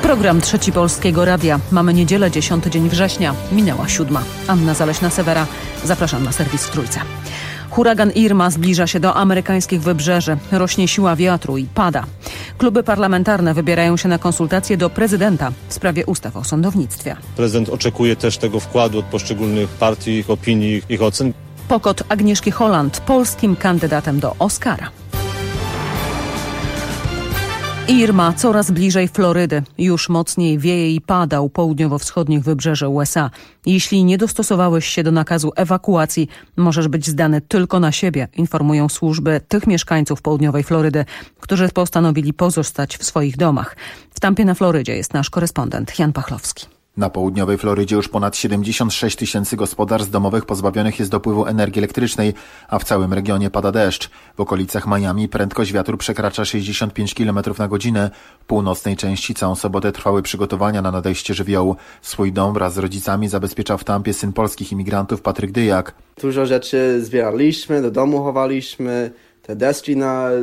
Program Trzeci Polskiego Radia. Mamy niedzielę, 10 dzień września. Minęła 7. Anna Zaleśna-Sewera. Zapraszam na serwis w Trójce. Huragan Irma zbliża się do amerykańskich wybrzeży. Rośnie siła wiatru i pada. Kluby parlamentarne wybierają się na konsultacje do prezydenta w sprawie ustaw o sądownictwie. Prezydent oczekuje też tego wkładu od poszczególnych partii, ich opinii, ich ocen. Pokot Agnieszki Holland polskim kandydatem do Oscara. Irma coraz bliżej Florydy. Już mocniej wieje i pada u południowo-wschodnich wybrzeży USA. Jeśli nie dostosowałeś się do nakazu ewakuacji, możesz być zdany tylko na siebie, informują służby tych mieszkańców południowej Florydy, którzy postanowili pozostać w swoich domach. W Tampie na Florydzie jest nasz korespondent Jan Pachlowski. Na południowej Florydzie już ponad 76 tysięcy gospodarstw domowych pozbawionych jest dopływu energii elektrycznej, a w całym regionie pada deszcz. W okolicach Miami prędkość wiatru przekracza 65 km na godzinę. W północnej części całą sobotę trwały przygotowania na nadejście żywiołu. Swój dom wraz z rodzicami zabezpieczał w Tampie syn polskich imigrantów Patryk Dyjak. Dużo rzeczy zbieraliśmy, do domu chowaliśmy. Te deski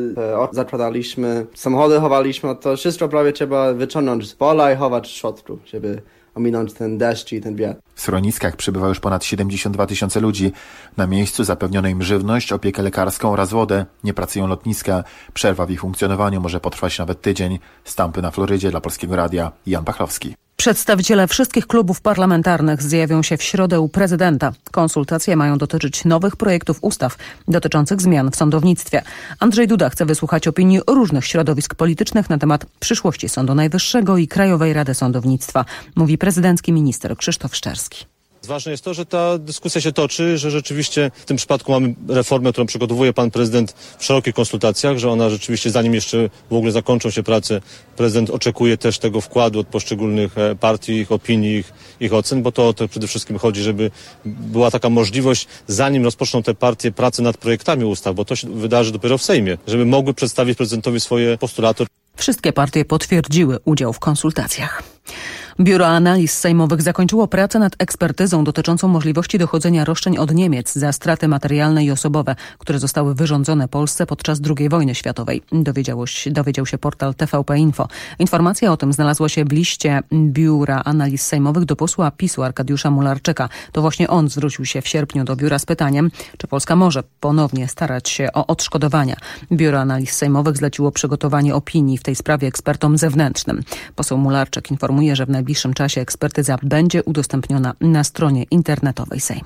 zakładaliśmy, samochody chowaliśmy, to wszystko prawie trzeba wyciągnąć z pola i chować w środku, żeby ominąć ten deszcz i ten wiatr. W schroniskach przybywa już ponad 72 tysiące ludzi. Na miejscu zapewniono im żywność, opiekę lekarską oraz wodę. Nie pracują lotniska. Przerwa w ich funkcjonowaniu może potrwać nawet tydzień. Z Tampy na Florydzie dla Polskiego Radia Jan Pachlowski. Przedstawiciele wszystkich klubów parlamentarnych zjawią się w środę u prezydenta. Konsultacje mają dotyczyć nowych projektów ustaw dotyczących zmian w sądownictwie. Andrzej Duda chce wysłuchać opinii różnych środowisk politycznych na temat przyszłości Sądu Najwyższego i Krajowej Rady Sądownictwa, mówi prezydencki minister Krzysztof Szczerski. Ważne jest to, że ta dyskusja się toczy, że rzeczywiście w tym przypadku mamy reformę, którą przygotowuje pan prezydent w szerokich konsultacjach, że ona rzeczywiście, zanim jeszcze w ogóle zakończą się prace, prezydent oczekuje też tego wkładu od poszczególnych partii, ich opinii, ich ocen, bo to przede wszystkim chodzi, żeby była taka możliwość, zanim rozpoczną te partie prace nad projektami ustaw, bo to się wydarzy dopiero w Sejmie, żeby mogły przedstawić prezydentowi swoje postulaty. Wszystkie partie potwierdziły udział w konsultacjach. Biuro Analiz Sejmowych zakończyło pracę nad ekspertyzą dotyczącą możliwości dochodzenia roszczeń od Niemiec za straty materialne i osobowe, które zostały wyrządzone Polsce podczas II wojny światowej. Dowiedział się portal TVP Info. Informacja o tym znalazła się w liście Biura Analiz Sejmowych do posła PiS-u Arkadiusza Mularczyka. To właśnie on zwrócił się w sierpniu do biura z pytaniem, czy Polska może ponownie starać się o odszkodowania. Biuro Analiz Sejmowych zleciło przygotowanie opinii w tej sprawie ekspertom zewnętrznym. Poseł Mularczyk informuje, że w najbliższym czasie ekspertyza będzie udostępniona na stronie internetowej Sejmu.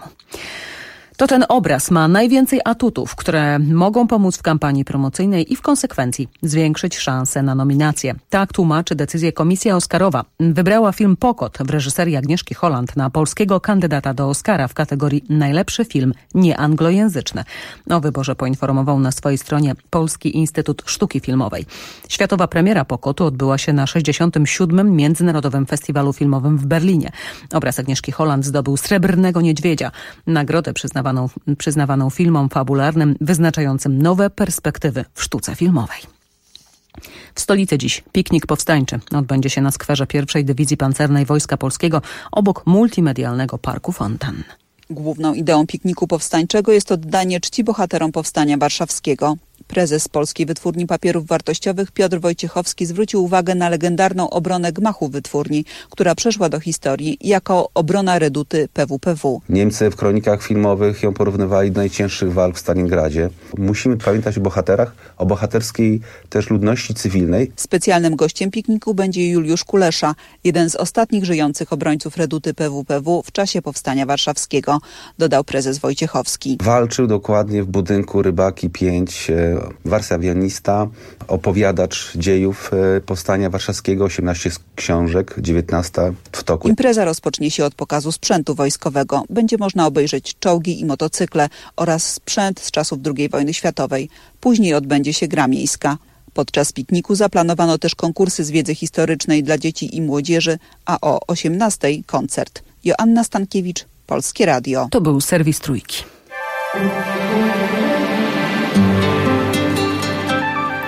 To ten obraz ma najwięcej atutów, które mogą pomóc w kampanii promocyjnej i w konsekwencji zwiększyć szanse na nominację. Tak tłumaczy decyzję Komisja Oscarowa. Wybrała film Pokot w reżyserii Agnieszki Holland na polskiego kandydata do Oscara w kategorii najlepszy film nieanglojęzyczny. O wyborze poinformował na swojej stronie Polski Instytut Sztuki Filmowej. Światowa premiera Pokotu odbyła się na 67. Międzynarodowym Festiwalu Filmowym w Berlinie. Obraz Agnieszki Holland zdobył Srebrnego Niedźwiedzia. Nagrodę przyznawaną filmom fabularnym wyznaczającym nowe perspektywy w sztuce filmowej. W stolicy dziś piknik powstańczy odbędzie się na skwerze 1. Dywizji Pancernej Wojska Polskiego obok multimedialnego Parku Fontan. Główną ideą pikniku powstańczego jest oddanie czci bohaterom Powstania Warszawskiego. Prezes Polskiej Wytwórni Papierów Wartościowych Piotr Wojciechowski zwrócił uwagę na legendarną obronę gmachu wytwórni, która przeszła do historii jako obrona reduty PWPW. Niemcy w kronikach filmowych ją porównywali do najcięższych walk w Stalingradzie. Musimy pamiętać o bohaterach, o bohaterskiej też ludności cywilnej. Specjalnym gościem pikniku będzie Juliusz Kulesza, jeden z ostatnich żyjących obrońców reduty PWPW w czasie Powstania Warszawskiego, dodał prezes Wojciechowski. Walczył dokładnie w budynku Rybaki 5, warszawianista, opowiadacz dziejów Powstania Warszawskiego, 18 książek, 19 w toku. Impreza rozpocznie się od pokazu sprzętu wojskowego. Będzie można obejrzeć czołgi i motocykle oraz sprzęt z czasów II wojny światowej. Później odbędzie się gra miejska. Podczas pikniku zaplanowano też konkursy z wiedzy historycznej dla dzieci i młodzieży, a o 18:00 koncert. Joanna Stankiewicz, Polskie Radio. To był serwis Trójki.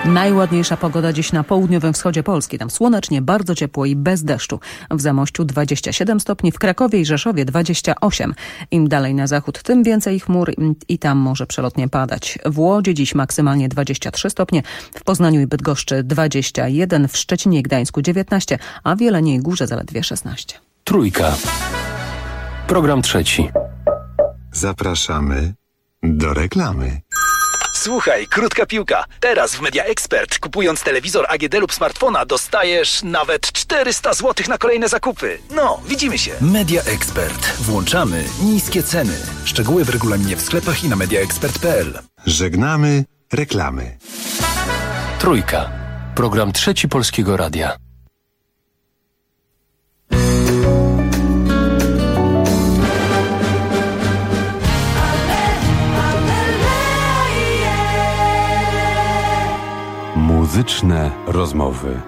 Najładniejsza pogoda dziś na południowym wschodzie Polski. Tam słonecznie, bardzo ciepło i bez deszczu. W Zamościu 27 stopni, w Krakowie i Rzeszowie 28. Im dalej na zachód, tym więcej chmur i tam może przelotnie padać. W Łodzi dziś maksymalnie 23 stopnie, w Poznaniu i Bydgoszczy 21, w Szczecinie i Gdańsku 19, a w Jeleniej Górze zaledwie 16. Trójka. Program trzeci. Zapraszamy do reklamy. Słuchaj, krótka piłka. Teraz w Media Expert, kupując telewizor AGD lub smartfona, dostajesz nawet 400 zł na kolejne zakupy. No, widzimy się. Media Expert. Włączamy niskie ceny. Szczegóły w regulaminie w sklepach i na mediaexpert.pl. Żegnamy reklamy. Trójka. Program trzeci Polskiego Radia. Muzyczne rozmowy.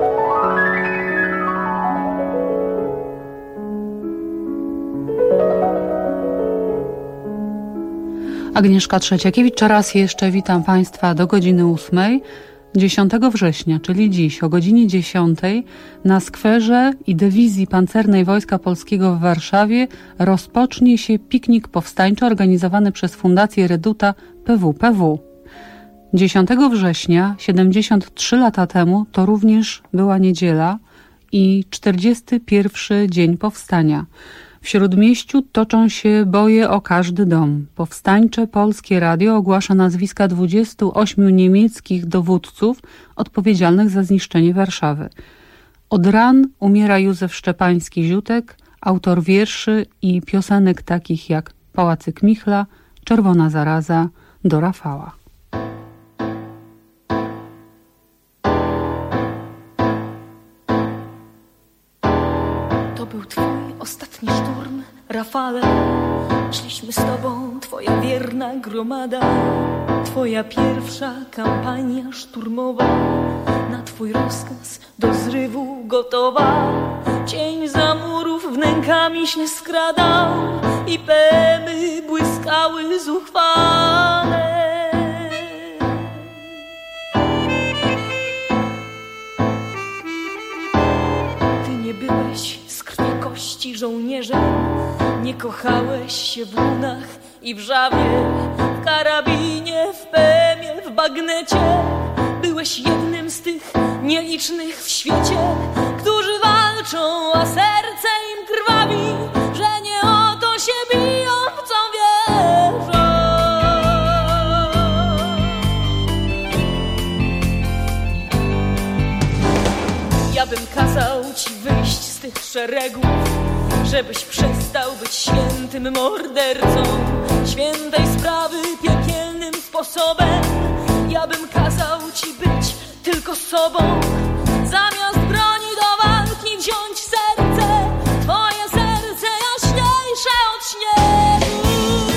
Agnieszka Trzeciakiewicz, raz jeszcze witam Państwa do godziny 8. 10 września, czyli dziś o godzinie 10 na skwerze i dywizji pancernej Wojska Polskiego w Warszawie rozpocznie się piknik powstańczy organizowany przez Fundację Reduta PWPW. 10 września, 73 lata temu, to również była niedziela i 41. dzień powstania. W Śródmieściu toczą się boje o każdy dom. Powstańcze Polskie Radio ogłasza nazwiska 28 niemieckich dowódców odpowiedzialnych za zniszczenie Warszawy. Od ran umiera Józef Szczepański-Ziutek, autor wierszy i piosenek takich jak Pałacyk Michla, Czerwona zaraza, do Rafała. To był twój ostatni szturm, Rafale. Szliśmy z tobą, twoja wierna gromada. Twoja pierwsza kampania szturmowa, na twój rozkaz do zrywu gotowa. Cień za murów wnękami się skradał i pemy błyskały zuchwale. Ty nie byłeś z krwi kości żołnierzem, nie kochałeś się w lunach i w żawie, w karabinie, w pemie, w bagnecie. Byłeś jednym z tych nielicznych w świecie, którzy walczą, a serce im krwawi, że nie o to się biją, w co wierzą. Ja bym kazał ci wyjść z tych szeregów, żebyś przestał być świętym mordercą, świętej sprawy piekielnym sposobem. Ja bym kazał ci być tylko sobą, zamiast broni do walki wziąć serce, twoje serce jaśniejsze od śniegu.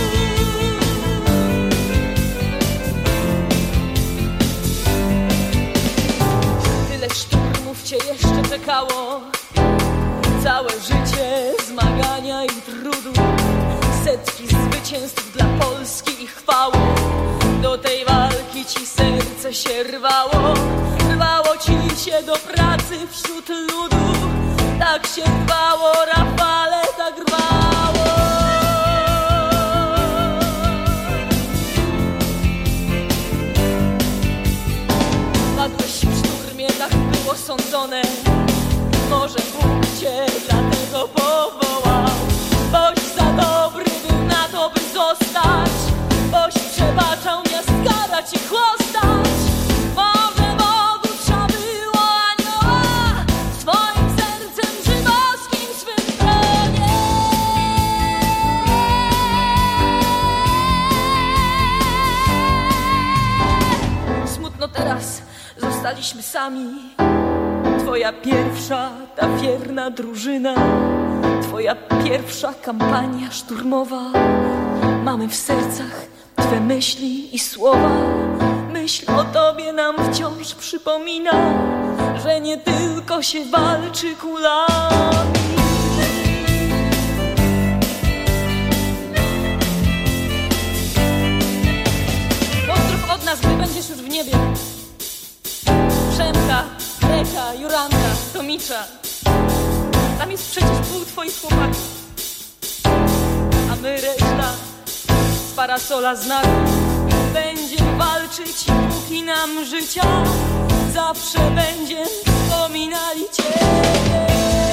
Tyle szturmów cię jeszcze czekało, całe życie zmagania i trudu, setki zwycięstw dla Polski i chwały. Do tej walki ci serce się rwało, rwało ci się do pracy wśród ludu. Tak się rwało, Rafale, tak rwało. Padłeś w szturmie, tak było sądzone. Może Bóg cię dlatego powołał, boś za dobry był na to, by zostać, boś przebaczał miast karać i chłostać. Może Bogu trzeba było anioła, swoim sercem żydowskim swym tronie. Smutno teraz, zostaliśmy sami. Twoja pierwsza, ta wierna drużyna, twoja pierwsza kampania szturmowa. Mamy w sercach twe myśli i słowa. Myśl o tobie nam wciąż przypomina, że nie tylko się walczy kulami. Pozdrów od nas, gdy będziesz już w niebie. Mareka, Juranda, Tomicza. Tam jest przecież pół twoich chłopaków. A my reszta z parasola znaku będziemy walczyć, póki nam życia zawsze będziemy wspominali Ciebie.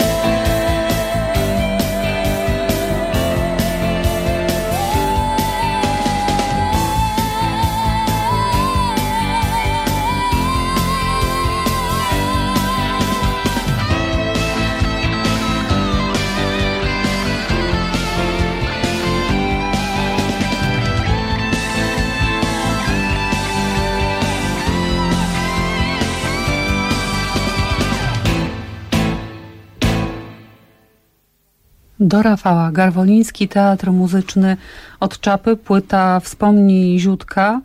Do Rafała. Garwoliński Teatr Muzyczny od Czapy, płyta Wspomnij Ziutka,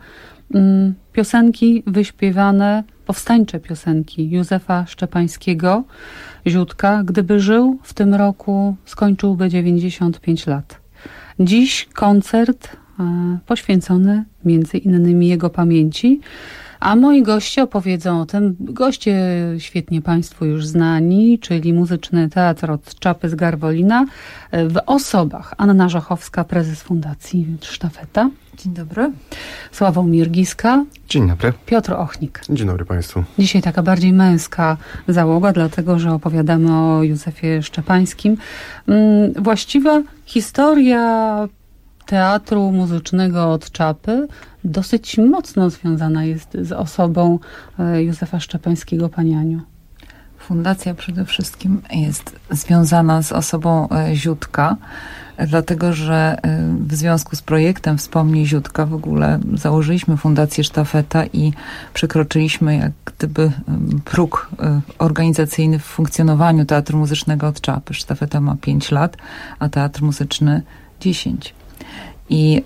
piosenki wyśpiewane, powstańcze piosenki Józefa Szczepańskiego. Ziutka, gdyby żył w tym roku, skończyłby 95 lat. Dziś koncert poświęcony między innymi jego pamięci. A moi goście opowiedzą o tym, goście świetnie Państwu już znani, czyli Muzyczny Teatr od Czapy z Garwolina, w osobach Anna Żochowska, prezes Fundacji Sztafeta. Dzień dobry. Sławomir Giska. Dzień dobry. Piotr Ochnik. Dzień dobry Państwu. Dzisiaj taka bardziej męska załoga, dlatego że opowiadamy o Józefie Szczepańskim. Właściwa historia Teatru Muzycznego od Czapy dosyć mocno związana jest z osobą Józefa Szczepańskiego, Pani Aniu. Fundacja przede wszystkim jest związana z osobą Ziutka, dlatego że w związku z projektem Wspomnij Ziutka w ogóle założyliśmy Fundację Sztafeta i przekroczyliśmy jak gdyby próg organizacyjny w funkcjonowaniu Teatru Muzycznego od Czapy. Sztafeta ma 5 lat, a Teatr Muzyczny 10. I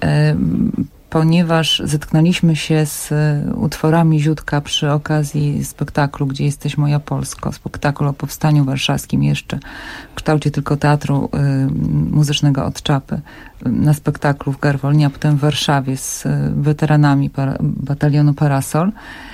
ponieważ zetknęliśmy się z utworami Ziutka przy okazji spektaklu Gdzie jesteś moja Polsko, spektakl o powstaniu warszawskim jeszcze w kształcie tylko Teatru Muzycznego od Czapy, na spektaklu w Garwolinie, a potem w Warszawie z weteranami batalionu Parasol.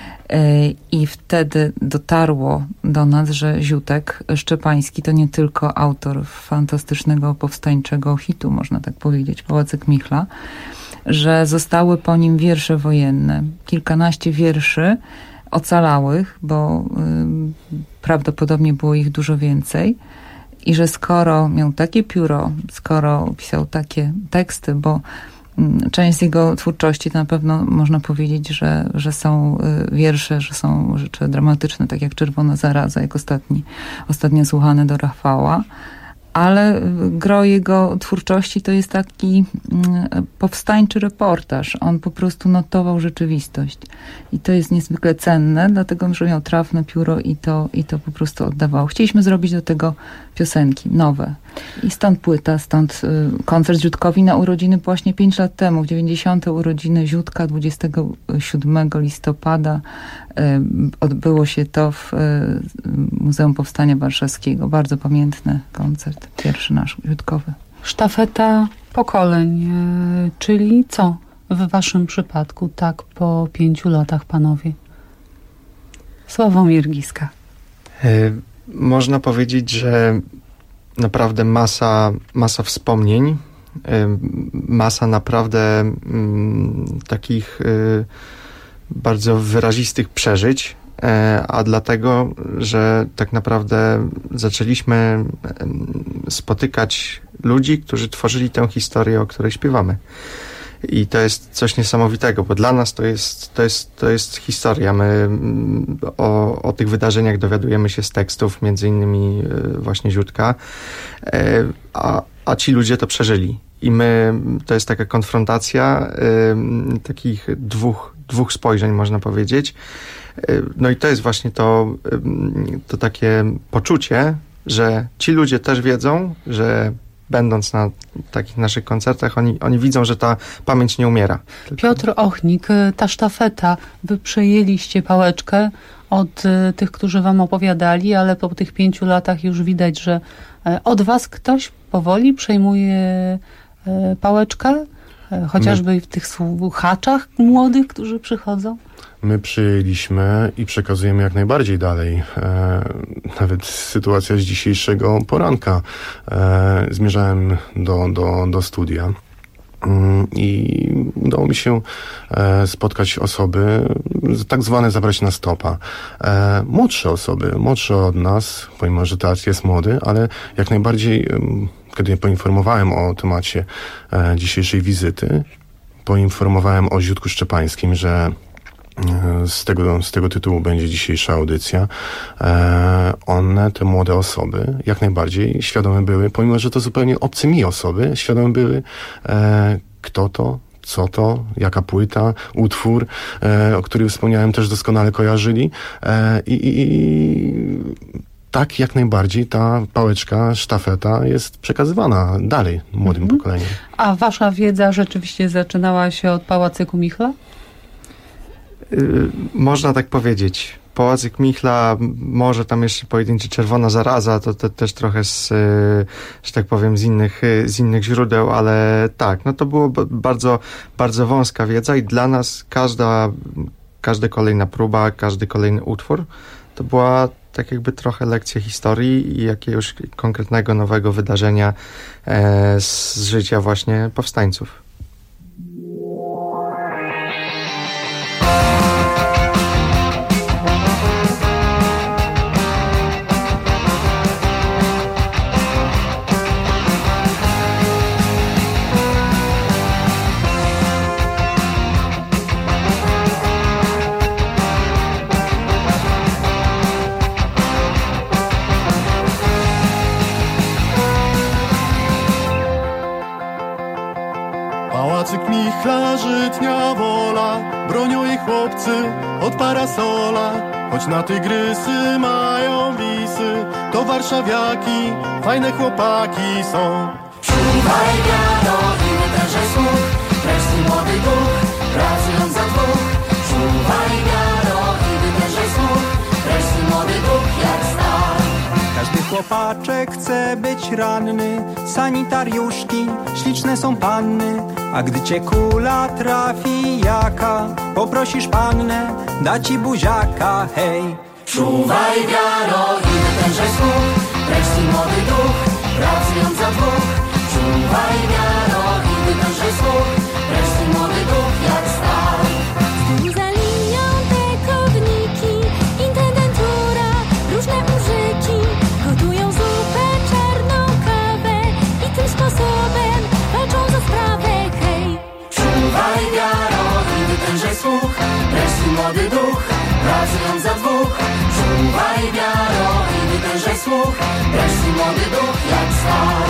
I wtedy dotarło do nas, że Ziutek Szczepański to nie tylko autor fantastycznego powstańczego hitu, można tak powiedzieć, Pałacyk Michla, że zostały po nim wiersze wojenne, kilkanaście wierszy ocalałych, bo prawdopodobnie było ich dużo więcej, i że skoro miał takie pióro, skoro pisał takie teksty, bo część z jego twórczości to na pewno można powiedzieć, że są wiersze, że są rzeczy dramatyczne, tak jak Czerwona zaraza, jak ostatnio słuchane do Rafała, ale gro jego twórczości to jest taki powstańczy reportaż. On po prostu notował rzeczywistość. I to jest niezwykle cenne, dlatego że miał trafne pióro i to po prostu oddawał. Chcieliśmy zrobić do tego piosenki nowe. I stąd płyta, stąd koncert Ziutkowi na urodziny właśnie 5 lat temu, w 90. urodziny Ziutka, 27 listopada odbyło się to w Muzeum Powstania Warszawskiego. Bardzo pamiętny koncert, pierwszy nasz Ziutkowy. Sztafeta pokoleń, czyli co w waszym przypadku tak po 5 latach, panowie? Sławomir Giska. Można powiedzieć, że naprawdę masa wspomnień, masa naprawdę takich bardzo wyrazistych przeżyć, a dlatego, że tak naprawdę zaczęliśmy spotykać ludzi, którzy tworzyli tę historię, o której śpiewamy. I to jest coś niesamowitego, bo dla nas to jest historia. My o tych wydarzeniach dowiadujemy się z tekstów, między innymi właśnie Ziutka, a ci ludzie to przeżyli. I to jest taka konfrontacja takich dwóch spojrzeń, można powiedzieć. No i to jest właśnie to takie poczucie, że ci ludzie też wiedzą, że będąc na takich naszych koncertach, oni widzą, że ta pamięć nie umiera. Piotr Ochnik, ta sztafeta, wy przejęliście pałeczkę od tych, którzy wam opowiadali, ale po tych 5 latach już widać, że od was ktoś powoli przejmuje pałeczkę. chociażby w tych słuchaczach młodych, którzy przychodzą? My przyjęliśmy i przekazujemy jak najbardziej dalej. Nawet sytuacja z dzisiejszego poranka. Zmierzałem do studia i udało mi się spotkać osoby, tak zwane zabrać na stopa. Młodsze osoby, młodsze od nas, pomimo że teatr jest młody, ale jak najbardziej, kiedy poinformowałem o temacie dzisiejszej poinformowałem o Ziutku Szczepańskim, że z tego tytułu będzie dzisiejsza audycja. One, te młode osoby, jak najbardziej świadome były, pomimo że to zupełnie obce mi osoby, świadome były, kto to, co to, jaka płyta, utwór, o którym wspomniałem, też doskonale kojarzyli. Tak, jak najbardziej ta pałeczka, sztafeta jest przekazywana dalej młodym pokoleniom. A wasza wiedza rzeczywiście zaczynała się od Pałacyku Michla? Można tak powiedzieć. Pałacyk Michla, może tam jeszcze pojedynczy Czerwona Zaraza, to też trochę że tak powiem, z innych źródeł, ale tak, no to było bardzo, bardzo wąska wiedza i dla nas każda kolejna próba, każdy kolejny utwór to była tak jakby trochę lekcja historii i jakiegoś konkretnego nowego wydarzenia z życia właśnie powstańców. Pałacyk Michla, żytnia wola, bronią jej chłopcy od parasola. Choć na tygrysy mają wisy, to warszawiaki, fajne chłopaki są. Czuwaj wiano i wytężaj słuch, wreszcie młody duch, pracując za dwóch. Czuwaj wiano i wytężaj słuch, wreszcie młody duch jak stal. Każdy chłopaczek chce być ranny, sanitariuszki, śliczne są panny. A gdy cię kula trafi jaka, poprosisz pannę, da ci buziaka, hej. Czuwaj wiaro i wytężaj słuch, wreszcie młody duch, pracując za dwóch. Czuwaj wiaro i wytężaj słuch, wreszcie młody duch jak stal. Za linią te kowniki, intendentura, różne użyki, gotują zupę, czarną kawę i tym sposobem walczą za sprawę, hej. Czuwaj wiaro i wytężaj słuch, wreszcie młody duch, pracując za dwóch. Czuwaj wiaro i wytężaj słuch, wreszcie młody duch jak stal.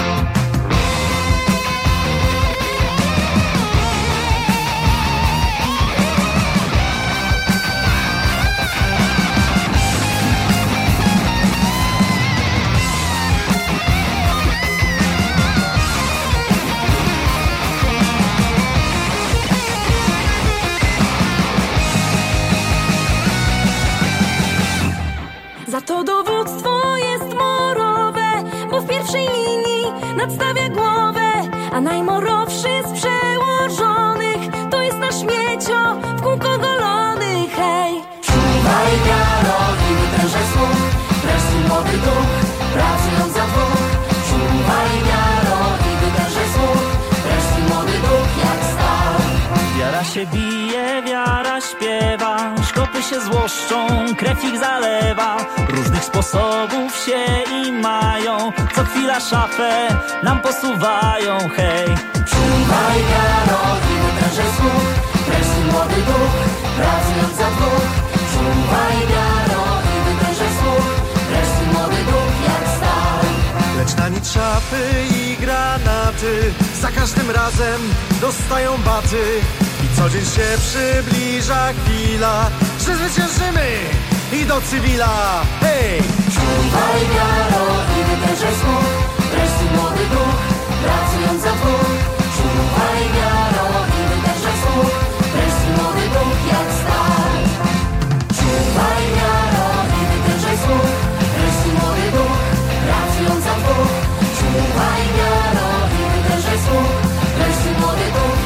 Za to dowództwo jest morowe, bo w pierwszej linii nadstawia głowę, a najmorowszy z przełożonych to jest nasz śmiecio w kółko golony, hej. Czuwaj wiaro i wytężaj słuch, wreszcie młody duch, pracując za dwóch. Czuwaj wiaro i wytężaj słuch, wreszcie młody duch jak stal. Wiara się bije, wiara śpiewa, szkopy się złoszczą, krew ich zalewa. Różnych sposobów się i mają, co chwila szafę nam posuwają, hej. Czuwaj wiaro i wytężaj słuch, wreszcie młody duch, pracując za dwóch. Czuwaj wiaro i wytężaj słuch, wreszcie młody duch jak stal. Lecz na nic szafy i granaty za każdym razem dostają baty. I co dzień się przybliża chwila, że zwyciężymy i do cywila, hej! Czuwaj wiaro i wytężaj słuch, wreszcie młody duch, pracując za dwóch. Czuwaj wiaro i wytężaj słuch, wreszcie młody duch jak stal. Czuwaj wiaro i wytężaj słuch, wreszcie młody duch, pracując za dwóch. Czuwaj wiaro i wytężaj słuch, wreszcie młody duch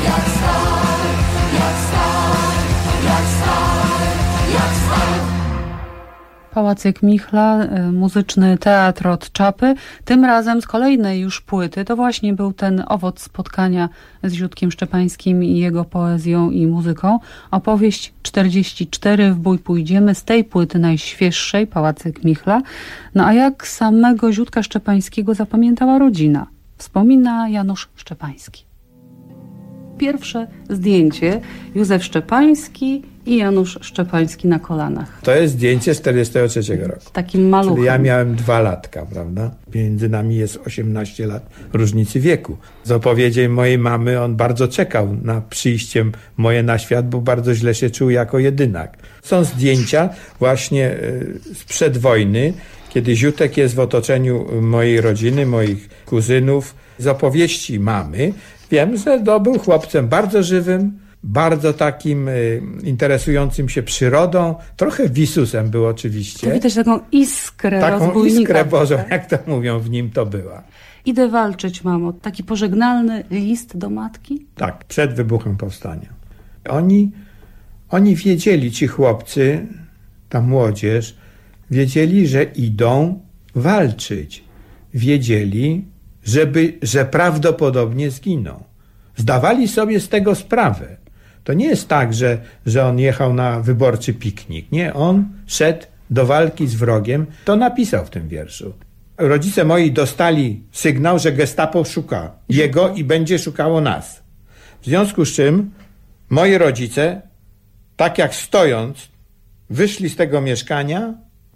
Pałacyk Michla, muzyczny teatr od Czapy. Tym razem z kolejnej już płyty. To właśnie był ten owoc spotkania z Ziutkiem Szczepańskim i jego poezją i muzyką. Opowieść 44, w bój pójdziemy, z tej płyty najświeższej, Pałacyk Michla. No a jak samego Ziutka Szczepańskiego zapamiętała rodzina? Wspomina Janusz Szczepański. Pierwsze zdjęcie, Józef Szczepański i Janusz Szczepański na kolanach. To jest zdjęcie z 43 roku. Takim maluchem. Czyli ja miałem 2 latka, prawda? Między nami jest 18 lat różnicy wieku. Z opowiedzi mojej mamy on bardzo czekał na przyjście moje na świat, bo bardzo źle się czuł jako jedynak. Są zdjęcia właśnie sprzed wojny, kiedy Ziutek jest w otoczeniu mojej rodziny, moich kuzynów. Z opowieści mamy wiem, że był chłopcem bardzo żywym, bardzo takim interesującym się przyrodą, trochę wisusem był oczywiście. To widać taką iskrę rozbójnika. Taką iskrę Bożą, jak to mówią, w nim to była. Idę walczyć, mamo. Taki pożegnalny list do matki? Tak, przed wybuchem powstania. Oni wiedzieli, ci chłopcy, ta młodzież, wiedzieli, że idą walczyć. Wiedzieli, że prawdopodobnie zginą. Zdawali sobie z tego sprawę. To nie jest tak, że on jechał na wyborczy piknik. Nie, on szedł do walki z wrogiem. To napisał w tym wierszu. Rodzice moi dostali sygnał, że Gestapo szuka jego i będzie szukało nas. W związku z czym moi rodzice, tak jak stojąc, wyszli z tego mieszkania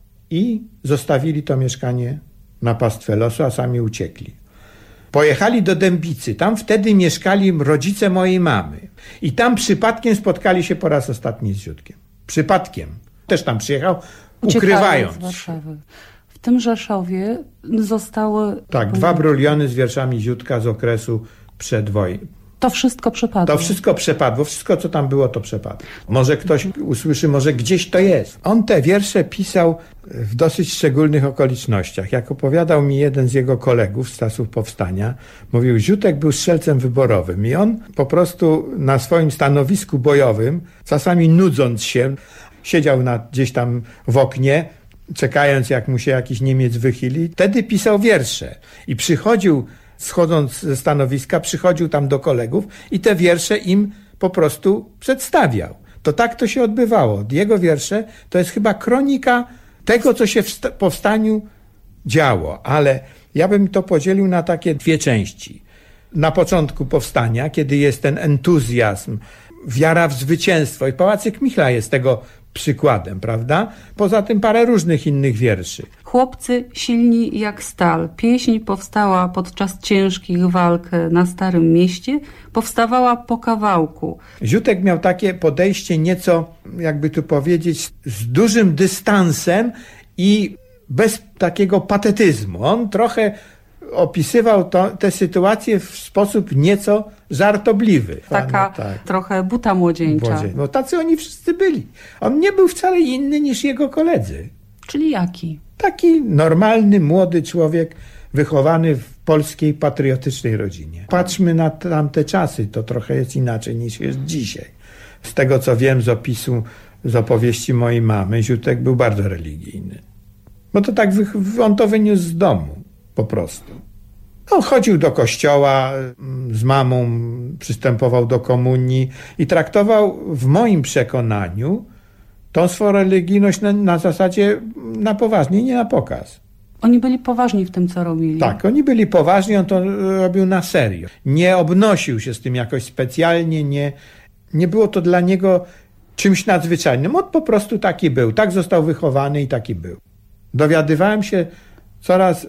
i zostawili to mieszkanie na pastwę losu, a sami uciekli. Pojechali do Dębicy. Tam wtedy mieszkali rodzice mojej mamy. I tam przypadkiem spotkali się po raz ostatni z Ziutkiem. Przypadkiem. Też tam przyjechał, ukrywając. Z Warszawy. W tym Rzeszowie zostały... Tak, 2 bruliony z wierszami Ziutka z okresu przedwojny. To wszystko przepadło. To wszystko przepadło. Wszystko, co tam było, to przepadło. Może ktoś usłyszy, może gdzieś to jest. On te wiersze pisał w dosyć szczególnych okolicznościach. Jak opowiadał mi jeden z jego kolegów z czasów powstania, mówił, Ziutek był strzelcem wyborowym i on po prostu na swoim stanowisku bojowym, czasami nudząc się, siedział gdzieś tam w oknie, czekając, jak mu się jakiś Niemiec wychyli. Wtedy pisał wiersze i przychodził, schodząc ze stanowiska, przychodził tam do kolegów i te wiersze im po prostu przedstawiał. To tak to się odbywało. Jego wiersze to jest chyba kronika tego, co się w powstaniu działo, ale ja bym to podzielił na takie 2 części. Na początku powstania, kiedy jest ten entuzjazm, wiara w zwycięstwo i Pałacyk Michla jest tego przykładem, prawda? Poza tym parę różnych innych wierszy. Chłopcy silni jak stal. Pieśń powstała podczas ciężkich walk na Starym Mieście. Powstawała po kawałku. Ziutek miał takie podejście nieco, jakby tu powiedzieć, z dużym dystansem i bez takiego patetyzmu. On trochę opisywał tę sytuację w sposób nieco żartobliwy. Taka trochę buta młodzieńcza. No tacy oni wszyscy byli. On nie był wcale inny niż jego koledzy. Czyli jaki? Taki normalny, młody człowiek wychowany w polskiej, patriotycznej rodzinie. Patrzmy na tamte czasy, to trochę jest inaczej niż jest dzisiaj. Z tego, co wiem z opisu, z opowieści mojej mamy, Ziutek był bardzo religijny. Bo to tak on to wyniósł z domu, po prostu. On chodził do kościoła z mamą, przystępował do komunii i traktował w moim przekonaniu tą swoją religijność na zasadzie na poważnie, nie na pokaz. Oni byli poważni w tym, co robili. Tak, oni byli poważni, on to robił na serio. Nie obnosił się z tym jakoś specjalnie, nie było to dla niego czymś nadzwyczajnym. On po prostu taki był, tak został wychowany i taki był. Dowiadywałem się coraz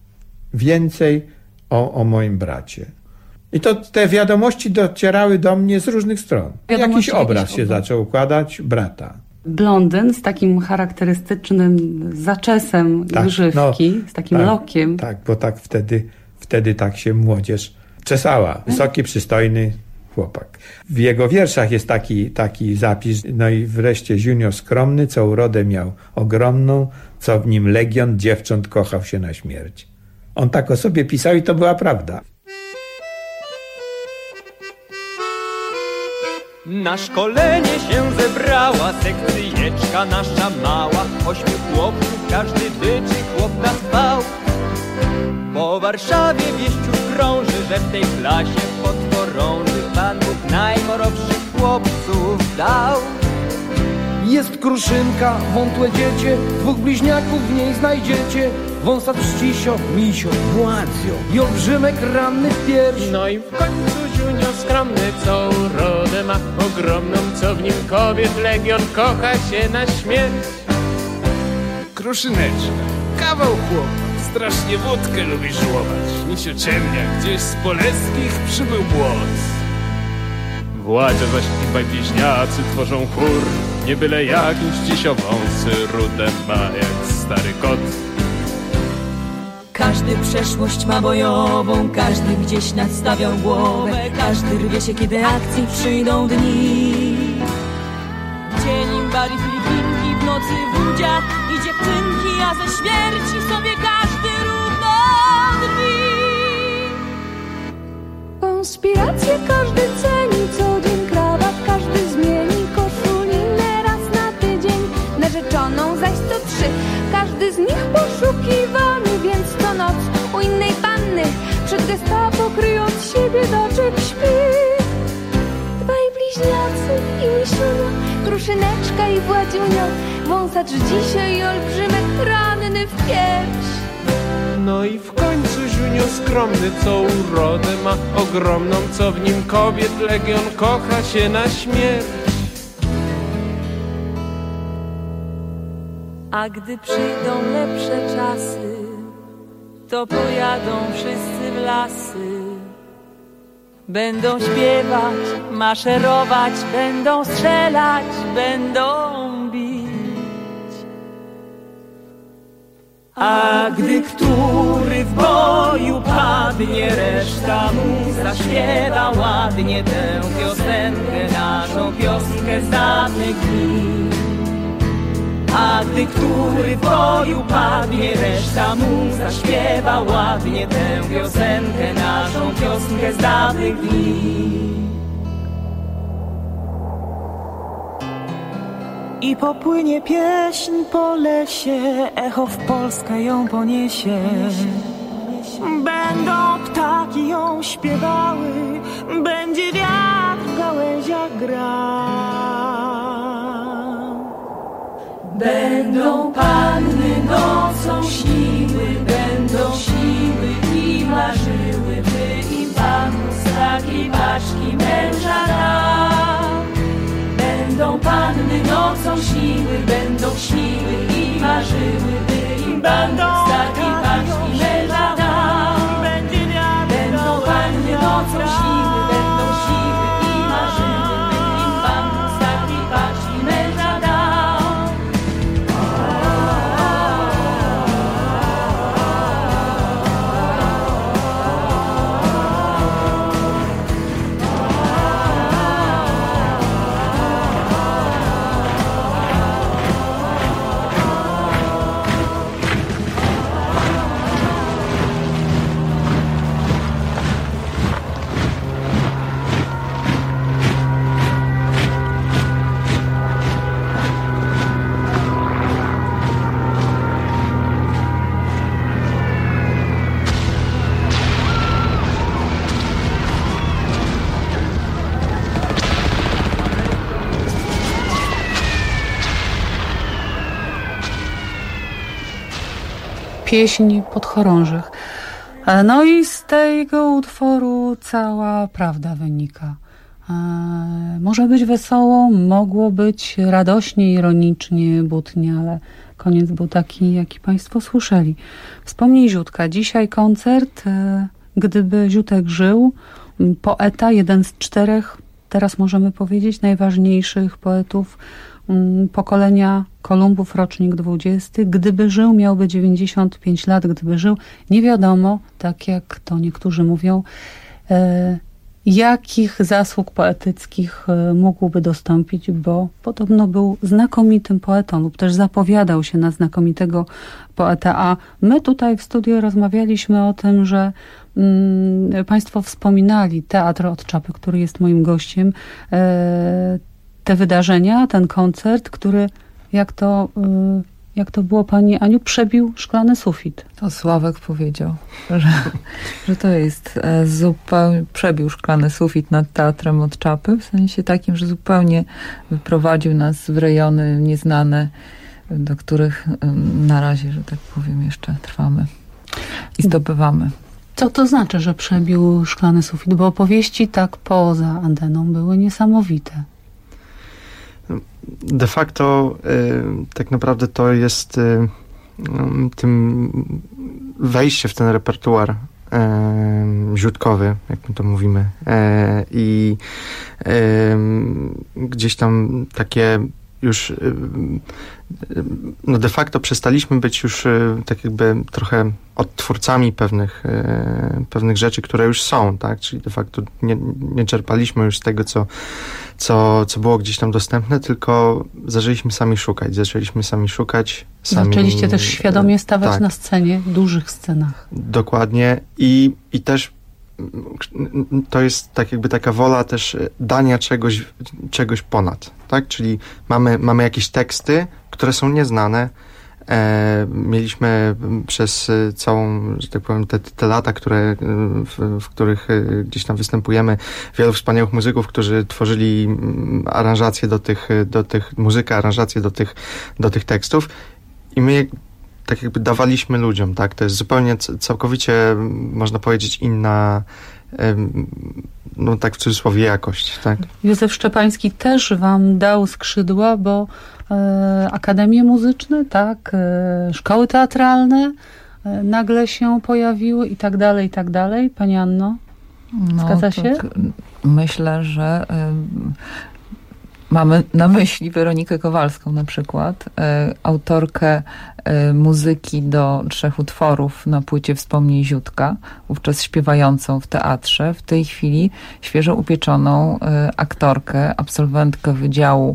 więcej o moim bracie. I to te wiadomości docierały do mnie z różnych stron. Jakiś obraz się zaczął układać brata. Blondyn z takim charakterystycznym zaczesem grzywki, z takim lokiem. Tak, bo tak wtedy tak się młodzież czesała. Wysoki, przystojny chłopak. W jego wierszach jest taki zapis. No i wreszcie Ziunio skromny, co urodę miał ogromną, co w nim legion dziewcząt kochał się na śmierć. On tak o sobie pisał i to była prawda. Na szkolenie się zebrała sekcyjeczka nasza mała. 8 chłopców Warszawie wieść już krąży, że w tej klasie podchorążych Pan Bóg najmorowszych chłopców dał. Jest kruszynka, wątłe dziecię, dwóch bliźniaków w niej znajdziecie. Wąsat Ścisio, Misio, Władzio i olbrzymek ranny pierś. No i w końcu Ziunio skromny, co urodę ma ogromną, co w nim kobiet legion, kocha się na śmierć. Kruszyneczka, kawał chłop, strasznie wódkę lubi żłować. Misio ciemnia, gdzieś z Poleckich przybył głos. Władzia zaś i bliźniacy tworzą chór, nie byle jakiś dzisiowąsy, rudę ma jak stary kot. Każdy przeszłość ma bojową, każdy gdzieś nadstawiał głowę, każdy rwie się, kiedy akcji przyjdą dni. Dzień imbari, Filipinki, w nocy wódzia i dziewczynki, a ze śmierci sobie każdy równo drwi. Konspiracje każdy ceni, co dzień krawat każdy zmieni, koszulinę raz na tydzień, narzeczoną zaś co 3. Każdy z nich poszukiwany, więc co noc u innej panny przed gestapo kryjąc się biedaczek śpi. Dwaj bliźniacy i Misiunio, Kruszyneczka i Władziunio, wąsacz dzisiaj i olbrzymek ranny w pierś. No i w końcu Ziunio skromny, co urodę ma ogromną, co w nim kobiet legion, kocha się na śmierć. A gdy przyjdą lepsze czasy, to pojadą wszyscy w lasy. Będą śpiewać, maszerować, będą strzelać, będą bić. A gdy który w boju padnie, reszta mu zaśpiewa ładnie tę piosenkę, naszą piosenkę z dawnych dni. A gdy który w boju padnie, reszta mu zaśpiewa ładnie tę piosenkę, naszą piosenkę z dawnych dni. I popłynie pieśń po lesie, echo w Polskę ją poniesie. Będą ptaki ją śpiewały, będzie wiatr w gałęziach grał. Będą panny nocą śniły, będą śniły i marzyły, by im Pan z takiej paczki męża dał. Będą panny nocą śniły, będą śniły i marzyły, by im Pan z takiej paczki męża dał. Będą panny nocą śniły, będą śniły i marzyły, by im Pan z takiej paczki męża dał. Pieśń podchorążych. No i z tego utworu cała prawda wynika. Może być wesoło, mogło być radośnie, ironicznie, butnie, ale koniec był taki, jaki Państwo słyszeli. Wspomnij Ziutka. Dzisiaj koncert Gdyby Ziutek żył. Poeta, jeden z 4, teraz możemy powiedzieć, najważniejszych poetów pokolenia Kolumbów, rocznik 20. Gdyby żył, miałby 95 lat. Gdyby żył, nie wiadomo, tak jak to niektórzy mówią, jakich zasług poetyckich mógłby dostąpić, bo podobno był znakomitym poetą lub też zapowiadał się na znakomitego poeta. A my tutaj w studiu rozmawialiśmy o tym, że Państwo wspominali Teatr od Czapy, który jest moim gościem, te wydarzenia, ten koncert, który, jak to Jak to było, pani Aniu? Przebił szklany sufit. To Sławek powiedział, że to jest zupełnie, przebił szklany sufit nad teatrem od czapy, w sensie takim, że zupełnie wyprowadził nas w rejony nieznane, do których na razie, że tak powiem, jeszcze trwamy i zdobywamy. Co to znaczy, że przebił szklany sufit? Bo opowieści tak poza anteną były niesamowite. De facto tak naprawdę to jest tym wejście w ten repertuar ziutkowy, jak my to mówimy, i gdzieś tam takie już no de facto przestaliśmy być już tak jakby trochę odtwórcami pewnych rzeczy, które już są, tak? Czyli de facto nie czerpaliśmy już z tego, co było gdzieś tam dostępne, tylko zaczęliśmy sami szukać. Zaczęliście też świadomie stawać na scenie, w dużych scenach. Dokładnie. I też to jest tak jakby taka wola też dania czegoś ponad, tak? Czyli mamy jakieś teksty, które są nieznane. Mieliśmy przez całą, że tak powiem, te lata, w których gdzieś tam występujemy, wielu wspaniałych muzyków, którzy tworzyli aranżacje aranżacje do tych tekstów i my tak jakby dawaliśmy ludziom, tak? To jest zupełnie, całkowicie, można powiedzieć, inna, no tak w cudzysłowie, jakość, tak? Józef Szczepański też wam dał skrzydła, bo akademie muzyczne, tak, szkoły teatralne nagle się pojawiły i tak dalej. Pani Anno, zgadza się? Myślę, że mamy na myśli Weronikę Kowalską na przykład, autorkę muzyki do 3 utworów na płycie Wspomnij Ziutka, wówczas śpiewającą w teatrze. W tej chwili świeżo upieczoną aktorkę, absolwentkę Wydziału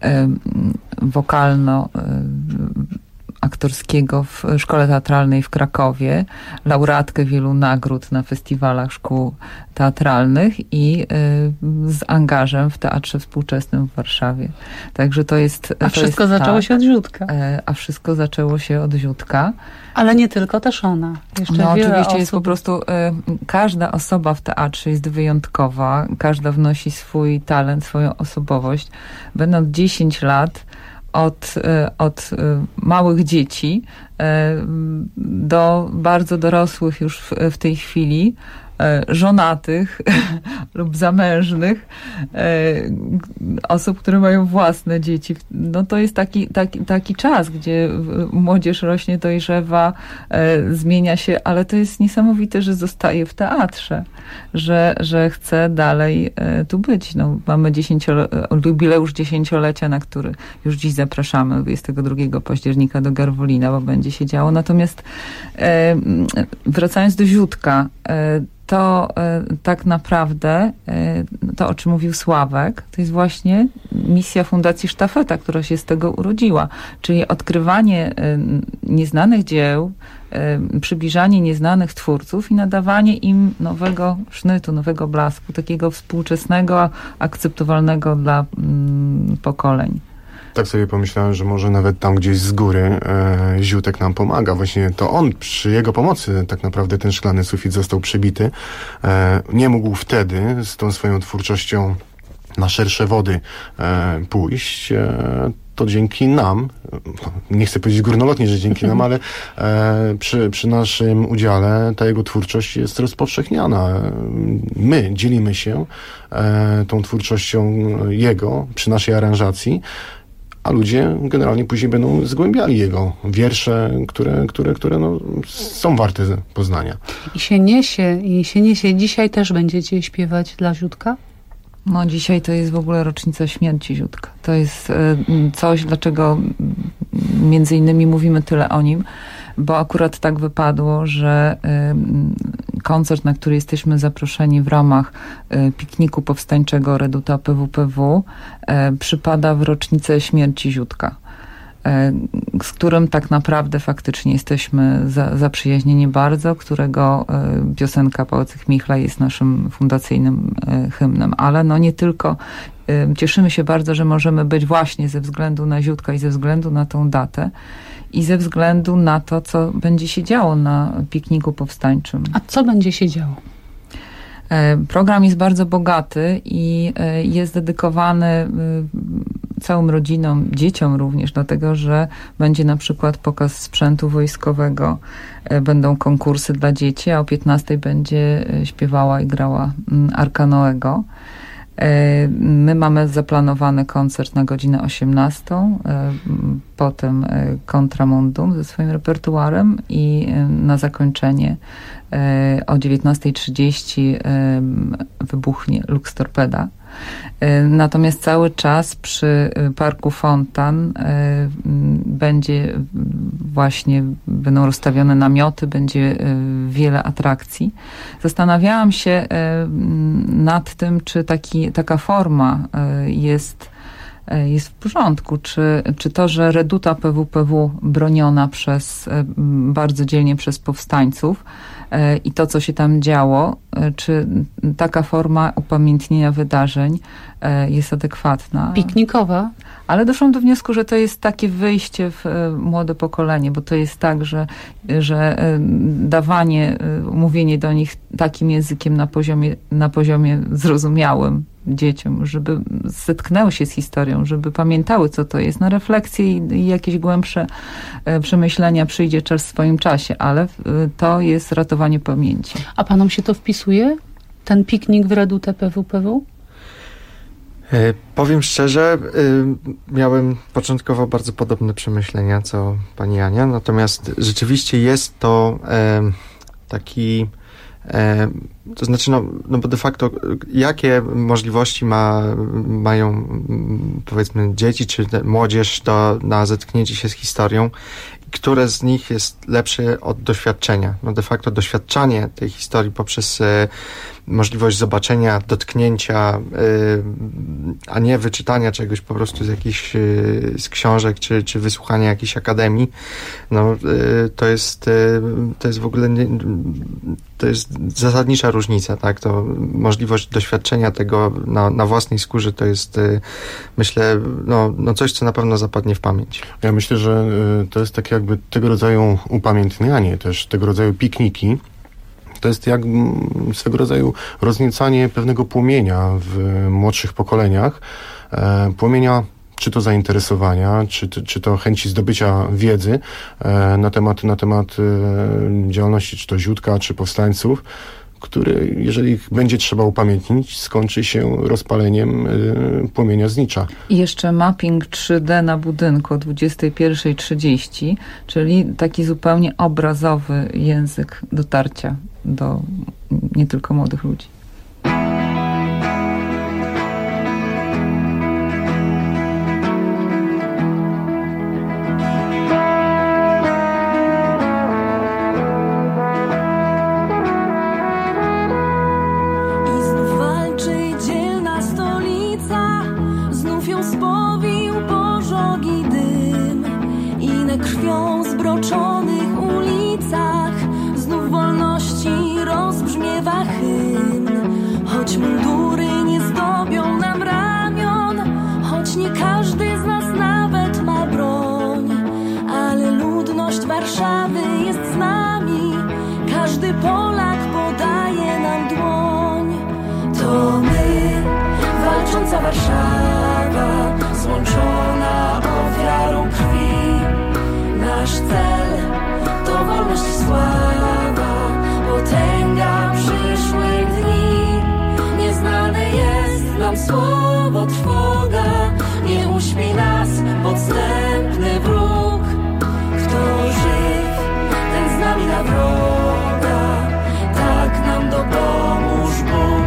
wokalno-aktorskiego w Szkole Teatralnej w Krakowie, laureatkę wielu nagród na festiwalach szkół teatralnych i z angażem w Teatrze Współczesnym w Warszawie. Także to jest... A wszystko zaczęło się od Ziutka. A wszystko zaczęło się od Ziutka. Ale nie tylko, też ona. Jeszcze no wiele oczywiście osób. jest po prostu... każda osoba w teatrze jest wyjątkowa. Każda wnosi swój talent, swoją osobowość. Będąc 10 lat od małych dzieci do bardzo dorosłych już w tej chwili, żonatych lub zamężnych, osób, które mają własne dzieci. No to jest taki czas, gdzie młodzież rośnie, dojrzewa, zmienia się, ale to jest niesamowite, że zostaje w teatrze, że chce dalej tu być. No, mamy jubileusz 10-lecia, na który już dziś zapraszamy 22 października do Garwolina, bo będzie się działo. Natomiast wracając do Ziutka, to tak naprawdę to, o czym mówił Sławek, to jest właśnie misja Fundacji Sztafeta, która się z tego urodziła. Czyli odkrywanie nieznanych dzieł, przybliżanie nieznanych twórców i nadawanie im nowego sznytu, nowego blasku, takiego współczesnego, akceptowalnego dla pokoleń. Tak sobie pomyślałem, że może nawet tam gdzieś z góry Ziutek nam pomaga. Właśnie to on, przy jego pomocy tak naprawdę ten szklany sufit został przebity. Nie mógł wtedy z tą swoją twórczością na szersze wody pójść. To dzięki nam, nie chcę powiedzieć górnolotnie, że dzięki nam, ale przy naszym udziale ta jego twórczość jest rozpowszechniana. My dzielimy się tą twórczością jego przy naszej aranżacji, a ludzie generalnie później będą zgłębiali jego wiersze, które no, są warte poznania. I się niesie. Dzisiaj też będziecie śpiewać dla Ziutka? No dzisiaj to jest w ogóle rocznica śmierci Ziutka. To jest coś, dlaczego między innymi mówimy tyle o nim, bo akurat tak wypadło, że koncert, na który jesteśmy zaproszeni w ramach pikniku powstańczego Reduta PWPW, przypada w rocznicę śmierci Ziutka, z którym tak naprawdę faktycznie jesteśmy zaprzyjaźnieni bardzo, którego piosenka Pałacych Michla jest naszym fundacyjnym hymnem. Ale no nie tylko cieszymy się bardzo, że możemy być właśnie ze względu na Ziutka i ze względu na tą datę i ze względu na to, co będzie się działo na pikniku powstańczym. A co będzie się działo? Program jest bardzo bogaty i jest dedykowany całym rodzinom, dzieciom również, dlatego że będzie na przykład pokaz sprzętu wojskowego, będą konkursy dla dzieci, a o 15:00 będzie śpiewała i grała Arka Noego. My mamy zaplanowany koncert na godzinę 18:00, potem Contramundum ze swoim repertuarem i na zakończenie o 19:30 wybuchnie Lux Torpeda. Natomiast cały czas przy Parku Fontan będą rozstawione namioty, będzie wiele atrakcji. Zastanawiałam się nad tym, czy taka forma jest w porządku, czy to, że reduta PWPW broniona bardzo dzielnie przez powstańców i to, co się tam działo, czy taka forma upamiętnienia wydarzeń jest adekwatna. Piknikowa. Ale doszłam do wniosku, że to jest takie wyjście w młode pokolenie, bo to jest tak, że mówienie do nich takim językiem na poziomie zrozumiałym dzieciom, żeby zetknęły się z historią, żeby pamiętały, co to jest. Na refleksję i jakieś głębsze przemyślenia przyjdzie czas w swoim czasie, ale to jest ratowanie pamięci. A panom się to wpisuje? Ten piknik w redutę PWPW? Powiem szczerze, miałem początkowo bardzo podobne przemyślenia, co pani Ania, natomiast rzeczywiście jest to taki... To znaczy, no bo de facto jakie możliwości mają powiedzmy dzieci czy młodzież na zetknięcie się z historią, które z nich jest lepsze od doświadczenia. No de facto doświadczanie tej historii poprzez możliwość zobaczenia, dotknięcia, a nie wyczytania czegoś po prostu z książek, czy wysłuchania jakiejś akademii, no to jest w ogóle to jest zasadnicza różnica, tak? To możliwość doświadczenia tego na własnej skórze to jest, myślę, no coś, co na pewno zapadnie w pamięć. Ja myślę, że to jest takie jakby tego rodzaju upamiętnianie, też tego rodzaju pikniki. To jest jak swego rodzaju rozniecanie pewnego płomienia w młodszych pokoleniach. Płomienia czy to zainteresowania, czy to chęci zdobycia wiedzy na temat działalności, czy to Ziutka, czy powstańców, który, jeżeli będzie trzeba upamiętnić, skończy się rozpaleniem płomienia znicza. I jeszcze mapping 3D na budynku o 21:30, czyli taki zupełnie obrazowy język dotarcia do nie tylko młodych ludzi. Warszawy jest z nami, każdy Polak podaje nam dłoń. To my, walcząca Warszawa, złączona ofiarą krwi. Nasz cel to wolność i sława, potęga przyszłych dni. Nieznane jest nam słowo trwoga, nie uśpi nas podstępny wróg. Kto żyw, ten z nami na wroga, tak nam dopomóż Bóg.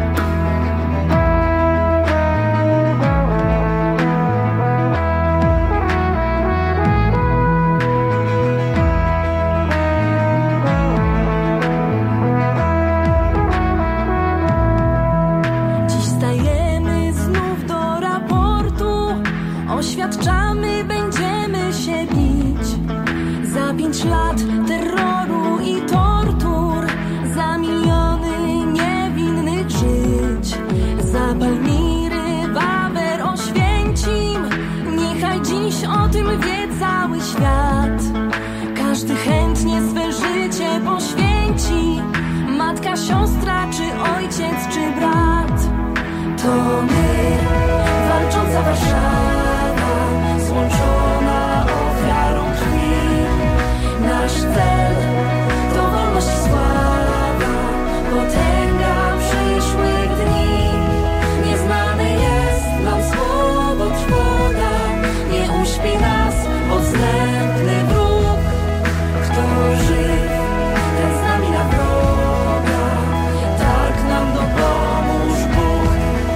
Dziś stajemy znów do raportu, oświadczamy, będziemy się bić. Za 5 lat terroru i tortur, za miliony niewinnych żyć, za Palmiry, wie cały świat. Każdy chętnie swe życie poświęci. Matka, siostra, czy ojciec, czy brat. To my, walcząca Warszawa, złączona ofiarą krwi. Nasz cel to wolność i sława, potęga przyszłych dni. Nieznany jest nam słowo trwoga, nie uśpi nas podstępny wróg. Kto żyw, ten z nami na wroga, tak nam dopomóż Bóg.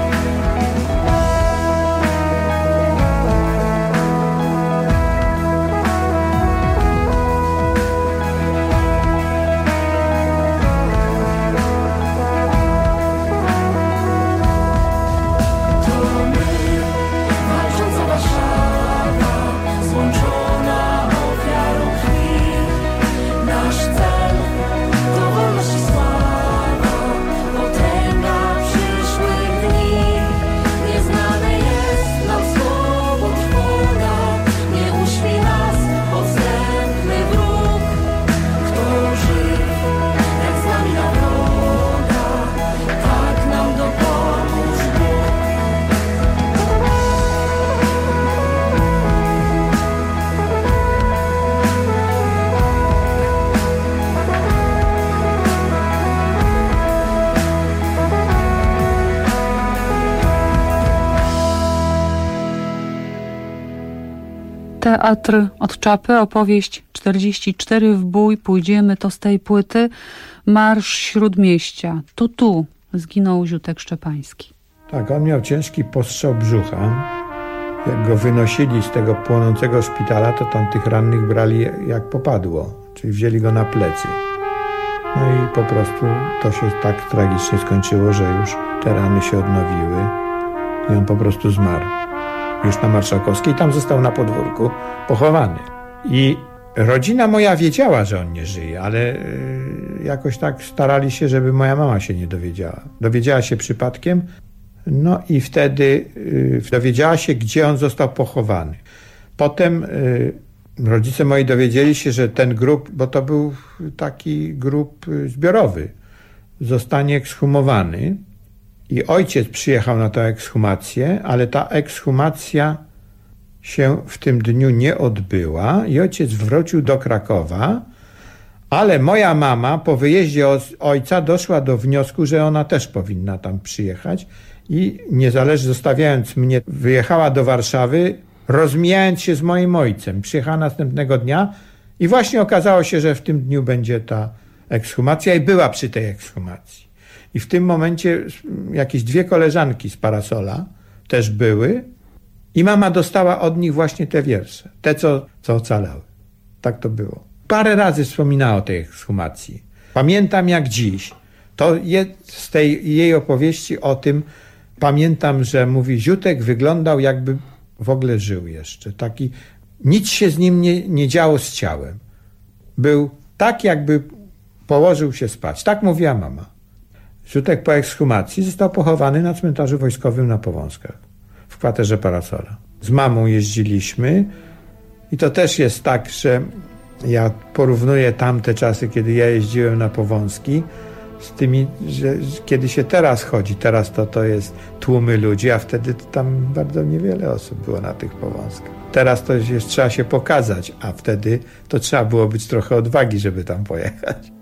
Teatr od Czapy, opowieść 44 w bój, pójdziemy, to z tej płyty. Marsz Śródmieścia. To tu zginął Ziutek Szczepański. Tak, on miał ciężki postrzał brzucha. Jak go wynosili z tego płonącego szpitala, to tam tych rannych brali jak popadło, czyli wzięli go na plecy. No i po prostu to się tak tragicznie skończyło, że już te rany się odnowiły i on po prostu zmarł. Już na Marszałkowskiej, tam został na podwórku pochowany. I rodzina moja wiedziała, że on nie żyje, ale jakoś tak starali się, żeby moja mama się nie dowiedziała. Dowiedziała się przypadkiem, no i wtedy dowiedziała się, gdzie on został pochowany. Potem rodzice moi dowiedzieli się, że ten grób, bo to był taki grób zbiorowy, zostanie ekshumowany. I ojciec przyjechał na tę ekshumację, ale ta ekshumacja się w tym dniu nie odbyła i ojciec wrócił do Krakowa, ale moja mama po wyjeździe ojca doszła do wniosku, że ona też powinna tam przyjechać i niezależnie zostawiając mnie, wyjechała do Warszawy, rozmijając się z moim ojcem. Przyjechała następnego dnia i właśnie okazało się, że w tym dniu będzie ta ekshumacja i była przy tej ekshumacji. I w tym momencie jakieś 2 koleżanki z Parasola też były i mama dostała od nich właśnie te wiersze, te co ocalały. Tak to było. Parę razy wspominała o tej ekshumacji. Pamiętam jak dziś. To z tej jej opowieści o tym pamiętam, że mówi, Ziutek wyglądał jakby w ogóle żył jeszcze. Taki, nic się z nim nie działo z ciałem. Był tak jakby położył się spać. Tak mówiła mama. Ziutek po ekshumacji został pochowany na cmentarzu wojskowym na Powązkach, w kwaterze Parasola. Z mamą jeździliśmy i to też jest tak, że ja porównuję tamte czasy, kiedy ja jeździłem na Powązki z tymi, że kiedy się teraz chodzi. Teraz to jest tłumy ludzi, a wtedy to tam bardzo niewiele osób było na tych Powązkach. Teraz to jest trzeba się pokazać, a wtedy to trzeba było być trochę odwagi, żeby tam pojechać.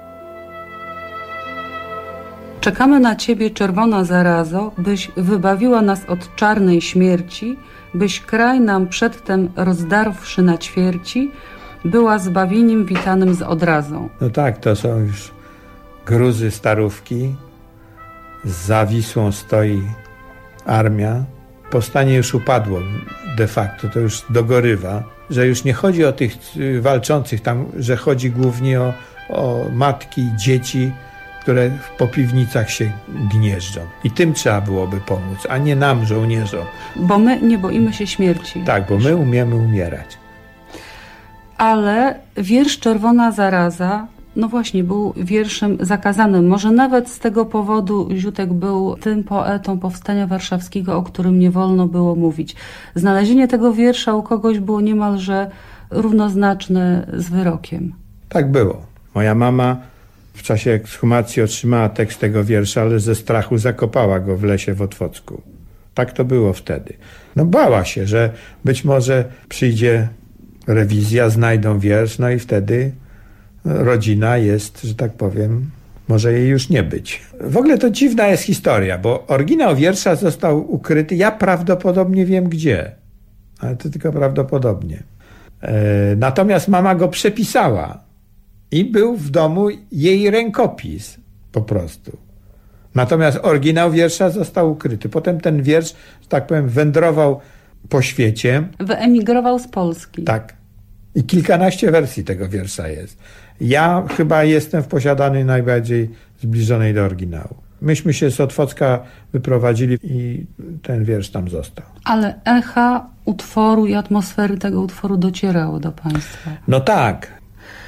Czekamy na Ciebie, czerwona zarazo, byś wybawiła nas od czarnej śmierci, byś kraj nam przedtem rozdarwszy na ćwierci, była zbawieniem witanym z odrazą. No tak, to są już gruzy starówki, za Wisłą stoi armia. Powstanie już upadło de facto, to już dogorywa, że już nie chodzi o tych walczących tam, że chodzi głównie o matki, dzieci, które po piwnicach się gnieżdżą. I tym trzeba byłoby pomóc, a nie nam, żołnierzom. Bo my nie boimy się śmierci. Tak, bo my umiemy umierać. Ale wiersz Czerwona zaraza no właśnie, był wierszem zakazanym. Może nawet z tego powodu Ziutek był tym poetą Powstania Warszawskiego, o którym nie wolno było mówić. Znalezienie tego wiersza u kogoś było niemalże równoznaczne z wyrokiem. Tak było. Moja mama w czasie ekshumacji otrzymała tekst tego wiersza, ale ze strachu zakopała go w lesie w Otwocku. Tak to było wtedy. No bała się, że być może przyjdzie rewizja, znajdą wiersz, no i wtedy rodzina jest, że tak powiem, może jej już nie być. W ogóle to dziwna jest historia, bo oryginał wiersza został ukryty, ja prawdopodobnie wiem gdzie, ale to tylko prawdopodobnie. Natomiast mama go przepisała i był w domu jej rękopis po prostu. Natomiast oryginał wiersza został ukryty. Potem ten wiersz, że tak powiem, wędrował po świecie. Wyemigrował z Polski. Tak. I kilkanaście wersji tego wiersza jest. Ja chyba jestem w posiadanej najbardziej zbliżonej do oryginału. Myśmy się z Otwocka wyprowadzili i ten wiersz tam został. Ale echa utworu i atmosfery tego utworu docierało do państwa. No tak.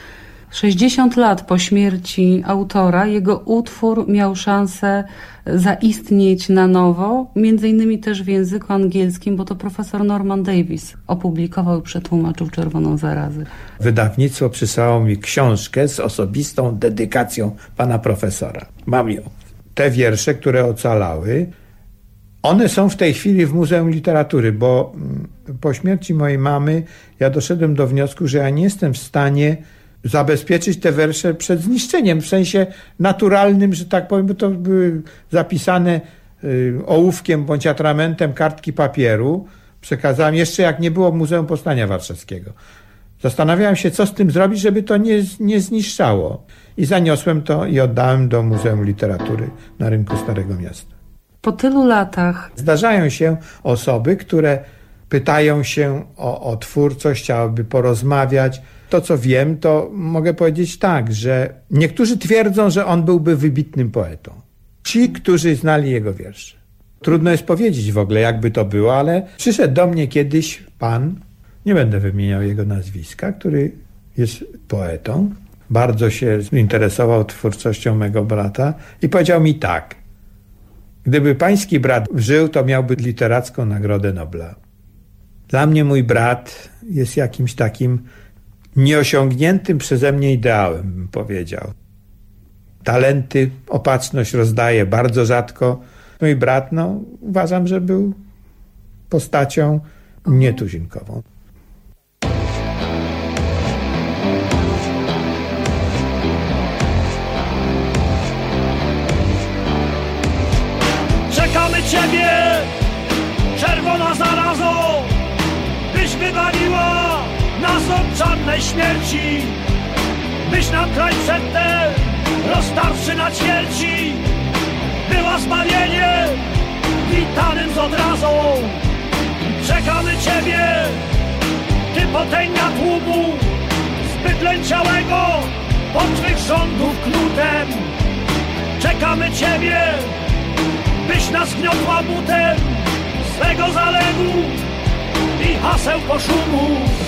60 lat po śmierci autora jego utwór miał szansę zaistnieć na nowo, między innymi też w języku angielskim, bo to profesor Norman Davis opublikował i przetłumaczył Czerwoną zarazę. Wydawnictwo przysłało mi książkę z osobistą dedykacją pana profesora. Mam ją. Te wiersze, które ocalały, one są w tej chwili w Muzeum Literatury, bo po śmierci mojej mamy ja doszedłem do wniosku, że ja nie jestem w stanie zabezpieczyć te wiersze przed zniszczeniem, w sensie naturalnym, że tak powiem, bo to były zapisane ołówkiem bądź atramentem kartki papieru. Przekazałem jeszcze jak nie było Muzeum Powstania Warszawskiego. Zastanawiałem się, co z tym zrobić, żeby to nie zniszczało. I zaniosłem to i oddałem do Muzeum Literatury na rynku Starego Miasta. Po tylu latach zdarzają się osoby, które pytają się o twórczość, chciałyby porozmawiać. To, co wiem, to mogę powiedzieć tak, że niektórzy twierdzą, że on byłby wybitnym poetą. Ci, którzy znali jego wiersze. Trudno jest powiedzieć w ogóle, jakby to było, ale przyszedł do mnie kiedyś pan, nie będę wymieniał jego nazwiska, który jest poetą, bardzo się interesował twórczością mego brata i powiedział mi tak: gdyby pański brat żył, to miałby literacką Nagrodę Nobla. Dla mnie mój brat jest jakimś takim nieosiągniętym przeze mnie ideałem, bym powiedział. Talenty, opatrzność rozdaje bardzo rzadko. Mój brat, uważam, że był postacią nietuzinkową. Czekamy Ciebie, czerwona zarazo, byś wywaliła nas od czarnej śmierci, byś nam kraj przedtem rozdarwszy na ćwierci była zbawienie witanym z odrazą. Czekamy Ciebie, Ty potęga tłumu zbyt lęciałego pod Twych rządów knutem. Czekamy Ciebie, byś nas gniotła butem swego zalewu i haseł poszumu.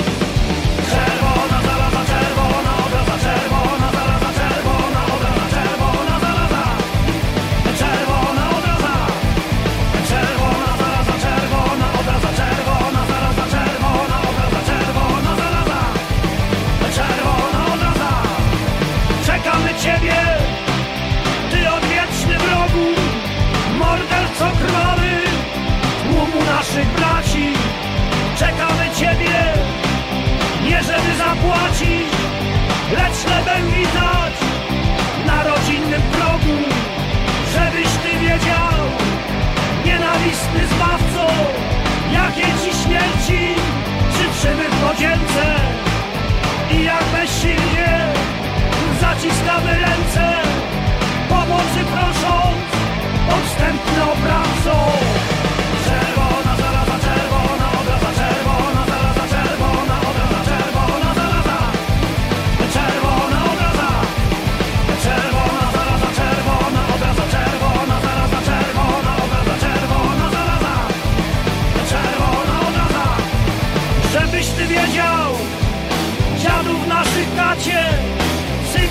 Czerwona zaraza, czerwona obraza, czerwona zaraza, czerwona obraza, czerwona zaraza, czerwona obraza, czerwona zaraza, czerwona obraza, czerwona zaraza, czerwona obraza, czerwona zaraza, czerwona obraza. Czekamy Ciebie, Ty odwieczny wrogu, morderco krwawy tłumu naszych braci. Czekamy Ciebie, nie żeby zapłacić, lecz chlebem witać na rodzinnym progu. Żebyś Ty wiedział, nienawistny zbawco, jakie Ci śmierci życzymy w podzięce i jak bezsilnie zaciskamy ręce, pomocy prosząc podstępny oprawco. Czerwona zaraza, czerwona obraza, czerwona zaraza, czerwona obraza, czerwona zaraza, czerwona obraza, czerwona zaraza, czerwona obraza, czerwona zaraza, czerwona obraza, czerwona zaraza, czerwona obraza. Żebyś Ty wiedział, dziadów naszych gacie,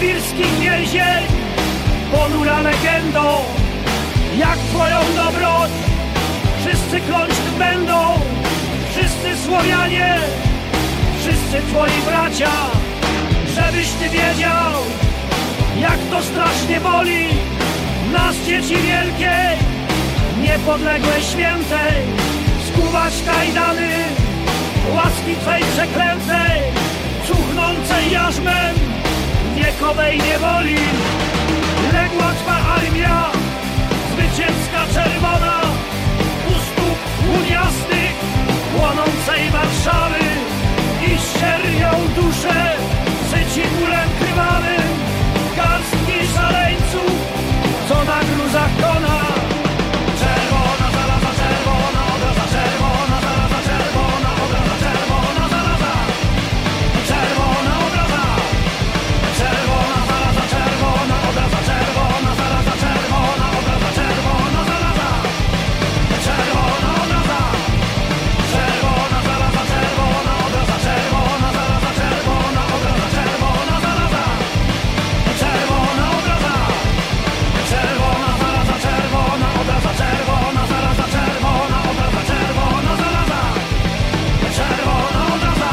sybirskich więzień, ponura legendo, jak twoją dobroć wszyscy kląć będą, wszyscy Słowianie, wszyscy twoi bracia, żebyś ty wiedział, jak to strasznie boli nas, dzieci wielkiej, niepodległej świętej, skuwać kajdany łaski twej przeklętej, cuchnącej jarzmem wiekowej niewoli. Legła twa armia, zwycięska czerwona, u stóp uniastych płonącej Warszawy i ściernią duszę syci bólem krwawym garstki szaleńców, co na gruzach kona. Czerwona zaraza, czerwona obraza, czerwona zaraza, czerwona obraza, czerwona zaraza, czerwona obraza, czerwona zaraza, czerwona obraza, czerwona zaraza, czerwona obraza, czerwona zaraza, czerwona obraza, czerwona zaraza, czerwona obraza, czerwona zaraza, czerwona obraza, czerwona zaraza, czerwona obraza, czerwona zaraza, czerwona obraza, czerwona zaraza, czerwona obraza, czerwona zaraza, czerwona obraza.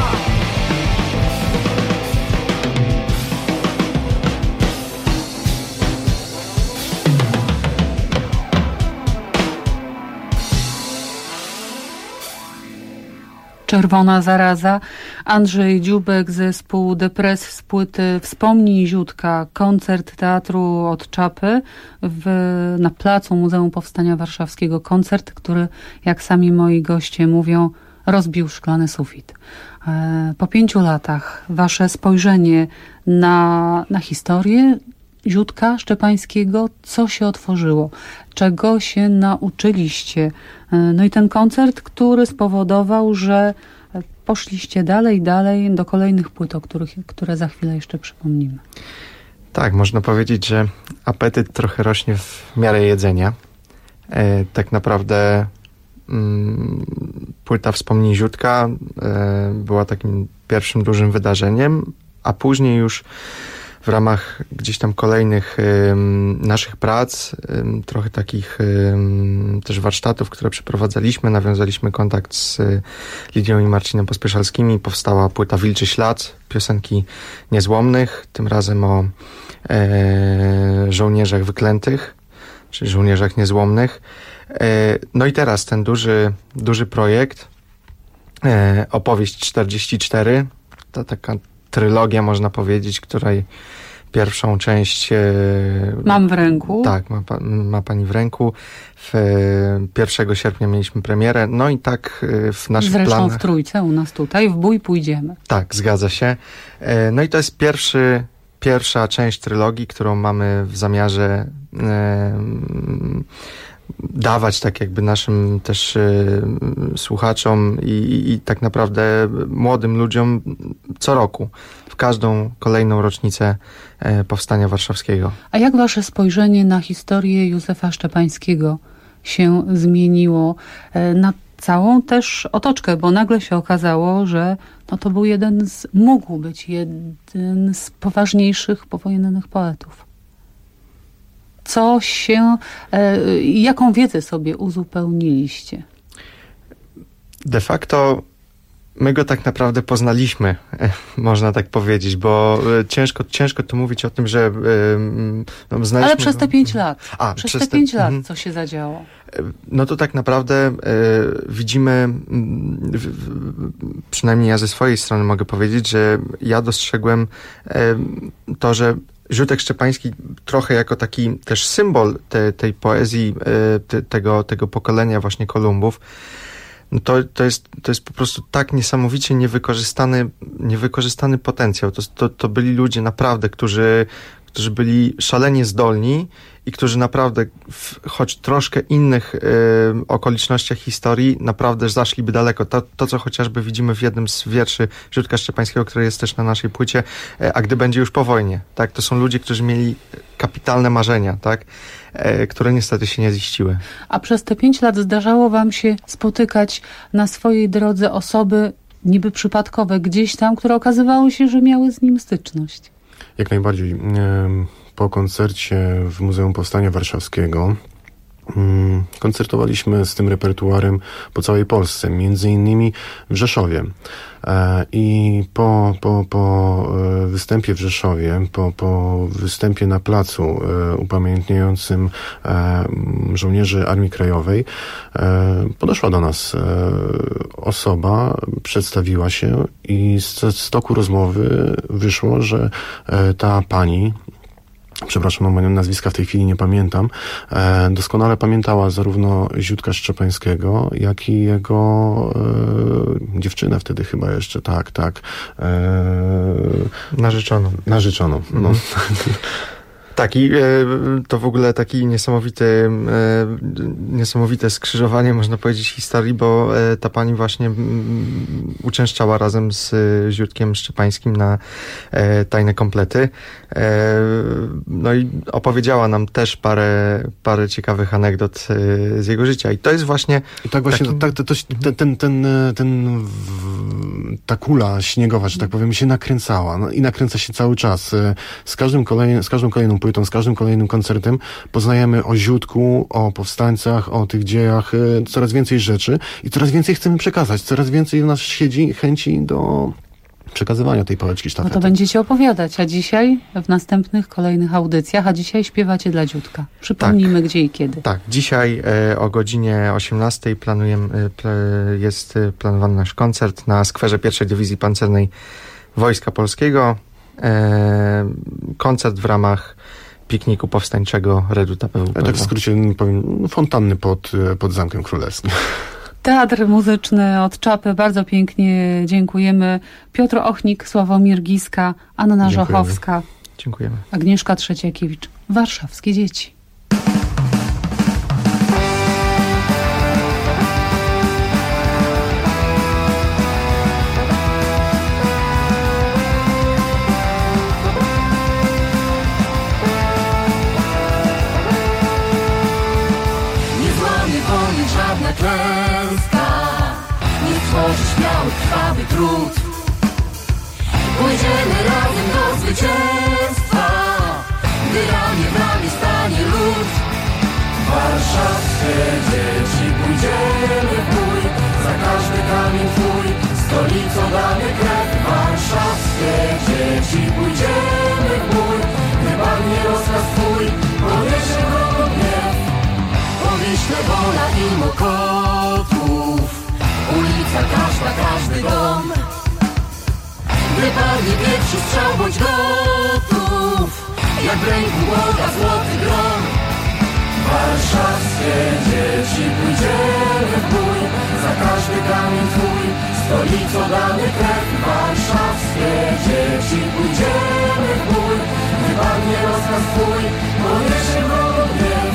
Czerwona zaraza. Andrzej Dziubek, zespół Depres z płyty Wspomnij Ziutka, koncert Teatru od Czapy na placu Muzeum Powstania Warszawskiego. Koncert, który, jak sami moi goście mówią, rozbił szklany sufit. Po 5 latach wasze spojrzenie na historię Ziutka Szczepańskiego, co się otworzyło, czego się nauczyliście. No i ten koncert, który spowodował, że poszliście dalej do kolejnych płyt, które za chwilę jeszcze przypomnimy. Tak, można powiedzieć, że apetyt trochę rośnie w miarę jedzenia. Tak naprawdę płyta Wspomnij Ziutka była takim pierwszym dużym wydarzeniem, a później już w ramach gdzieś tam kolejnych naszych prac, trochę takich też warsztatów, które przeprowadzaliśmy, nawiązaliśmy kontakt z Lidią i Marcinem Pospieszalskimi. Powstała płyta Wilczy Ślad, piosenki niezłomnych, tym razem o żołnierzach wyklętych, czyli żołnierzach niezłomnych. No i teraz ten duży projekt, opowieść 44, to taka trylogia, można powiedzieć, której pierwszą część mam w ręku. Tak, ma pani w ręku. 1 sierpnia mieliśmy premierę, no i tak w naszych planach... Zresztą w Trójce u nas tutaj, w bój pójdziemy. Tak, zgadza się. No i to jest pierwsza część trylogii, którą mamy w zamiarze dawać tak jakby naszym też słuchaczom i tak naprawdę młodym ludziom co roku, w każdą kolejną rocznicę Powstania Warszawskiego. A jak wasze spojrzenie na historię Józefa Szczepańskiego się zmieniło na całą też otoczkę, bo nagle się okazało, że to był mógł być jeden z poważniejszych powojennych poetów. Jaką wiedzę sobie uzupełniliście? De facto my go tak naprawdę poznaliśmy, można tak powiedzieć, bo ciężko tu mówić o tym, że znaliśmy... Ale przez te 5 lat. Przez te 5 lat co się zadziało? No to tak naprawdę widzimy, przynajmniej ja ze swojej strony mogę powiedzieć, że ja dostrzegłem to, że Ziutek Szczepański trochę jako taki też symbol tej poezji, tego pokolenia właśnie Kolumbów, no to jest po prostu tak niesamowicie niewykorzystany potencjał. To byli ludzie naprawdę, którzy byli szalenie zdolni i którzy naprawdę choć troszkę innych okolicznościach historii naprawdę zaszliby daleko. To, co chociażby widzimy w jednym z wierszy Ziutka Szczepańskiego, który jest też na naszej płycie, a gdy będzie już po wojnie, tak? To są ludzie, którzy mieli kapitalne marzenia, tak? Które niestety się nie ziściły. A przez te 5 lat zdarzało wam się spotykać na swojej drodze osoby niby przypadkowe gdzieś tam, które okazywało się, że miały z nim styczność? Jak najbardziej. Po koncercie w Muzeum Powstania Warszawskiego koncertowaliśmy z tym repertuarem po całej Polsce, między innymi w Rzeszowie. I po występie w Rzeszowie, po występie na placu upamiętniającym żołnierzy Armii Krajowej, podeszła do nas osoba, przedstawiła się i z toku rozmowy wyszło, że ta pani, przepraszam, moje nazwiska w tej chwili nie pamiętam, doskonale pamiętała zarówno Ziutka Szczepańskiego, jak i jego dziewczynę wtedy chyba jeszcze, tak. Narzeczoną, no. Tak, i to w ogóle taki niesamowite skrzyżowanie, można powiedzieć, historii, bo ta pani właśnie uczęszczała razem z Ziutkiem Szczepańskim na tajne komplety. No i opowiedziała nam też parę ciekawych anegdot z jego życia. I to jest właśnie... I tak właśnie, ta kula śniegowa, że tak powiem, się nakręcała. No, i nakręca się cały czas. Z każdą kolejną płytą, z każdym kolejnym koncertem poznajemy o Ziutku, o powstańcach, o tych dziejach coraz więcej rzeczy i coraz więcej chcemy przekazać. Coraz więcej w nas siedzi chęci do przekazywania tej pałeczki sztafety. No to będziecie opowiadać, a dzisiaj w następnych, kolejnych audycjach, a dzisiaj śpiewacie dla Ziutka. Przypomnijmy, gdzie i kiedy. Tak, dzisiaj o godzinie 18 jest planowany nasz koncert na skwerze 1. Dywizji Pancernej Wojska Polskiego. Koncert w ramach pikniku powstańczego Reduta PWP. Ja tak w skrócie powiem, fontanny pod Zamkiem Królewskim. Teatr muzyczny od Czapy. Bardzo pięknie dziękujemy. Piotr Ochnik, Sławomir Giska, Anna Żochowska. Dziękujemy. Agnieszka Trzeciakiewicz. Warszawskie dzieci. Krwawy trud. Pójdziemy razem do zwycięstwa, gdy ramię w ramię stanie lud. Warszawskie dzieci, pójdziemy w bój, za każdy kamień twój, stolicą damy krew. Warszawskie dzieci, pójdziemy w bój, gdy padnie rozkaz twój, poniesie wrogom gniew. Po Wiśle, Wola i Mokotów, ulica każda, każdy dom. Gdy padnie pierwszy strzał, bądź gotów, jak w ręku Boga złoty grom. Warszawskie dzieci, pójdziemy w bój, za każdy kamień twój, stolicą damy krew. Warszawskie dzieci, pójdziemy w bój, gdy padnie rozkaz twój, poniesie wrogom gniew.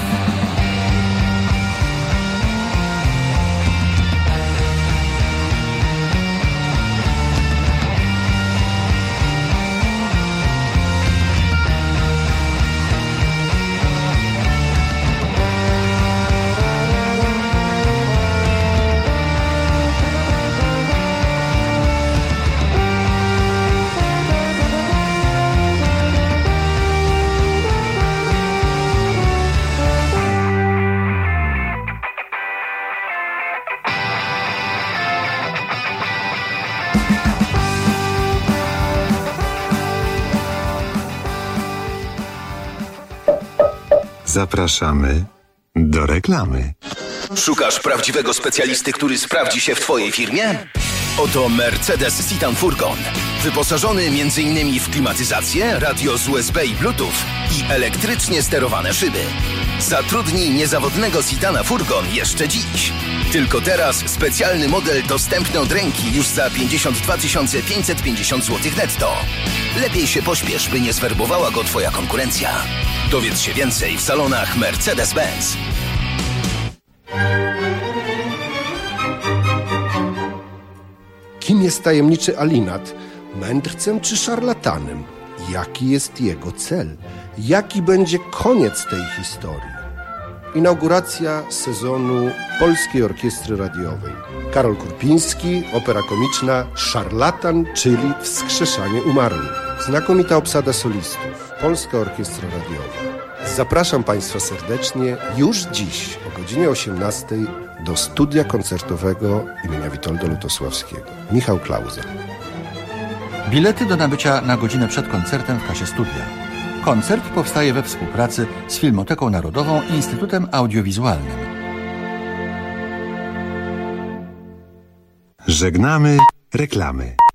Zapraszamy do reklamy. Szukasz prawdziwego specjalisty, który sprawdzi się w twojej firmie? Oto Mercedes Citan Furgon. Wyposażony m.in. w klimatyzację, radio z USB i Bluetooth i elektrycznie sterowane szyby. Zatrudnij niezawodnego Citana Furgon jeszcze dziś. Tylko teraz specjalny model dostępny od ręki już za 52 550 zł netto. Lepiej się pośpiesz, by nie zwerbowała go twoja konkurencja. Dowiedz się więcej w salonach Mercedes-Benz. Kim jest tajemniczy Alinat? Mędrcem czy szarlatanem? Jaki jest jego cel? Jaki będzie koniec tej historii? Inauguracja sezonu Polskiej Orkiestry Radiowej. Karol Kurpiński, opera komiczna Szarlatan, czyli Wskrzeszanie umarłych. Znakomita obsada solistów, Polska Orkiestra Radiowa. Zapraszam Państwa serdecznie już dziś o godzinie 18 do studia koncertowego imienia Witolda Lutosławskiego. Michał Klauza. Bilety do nabycia na godzinę przed koncertem w kasie studia. Koncert powstaje we współpracy z Filmoteką Narodową i Instytutem Audiowizualnym. Żegnamy reklamy.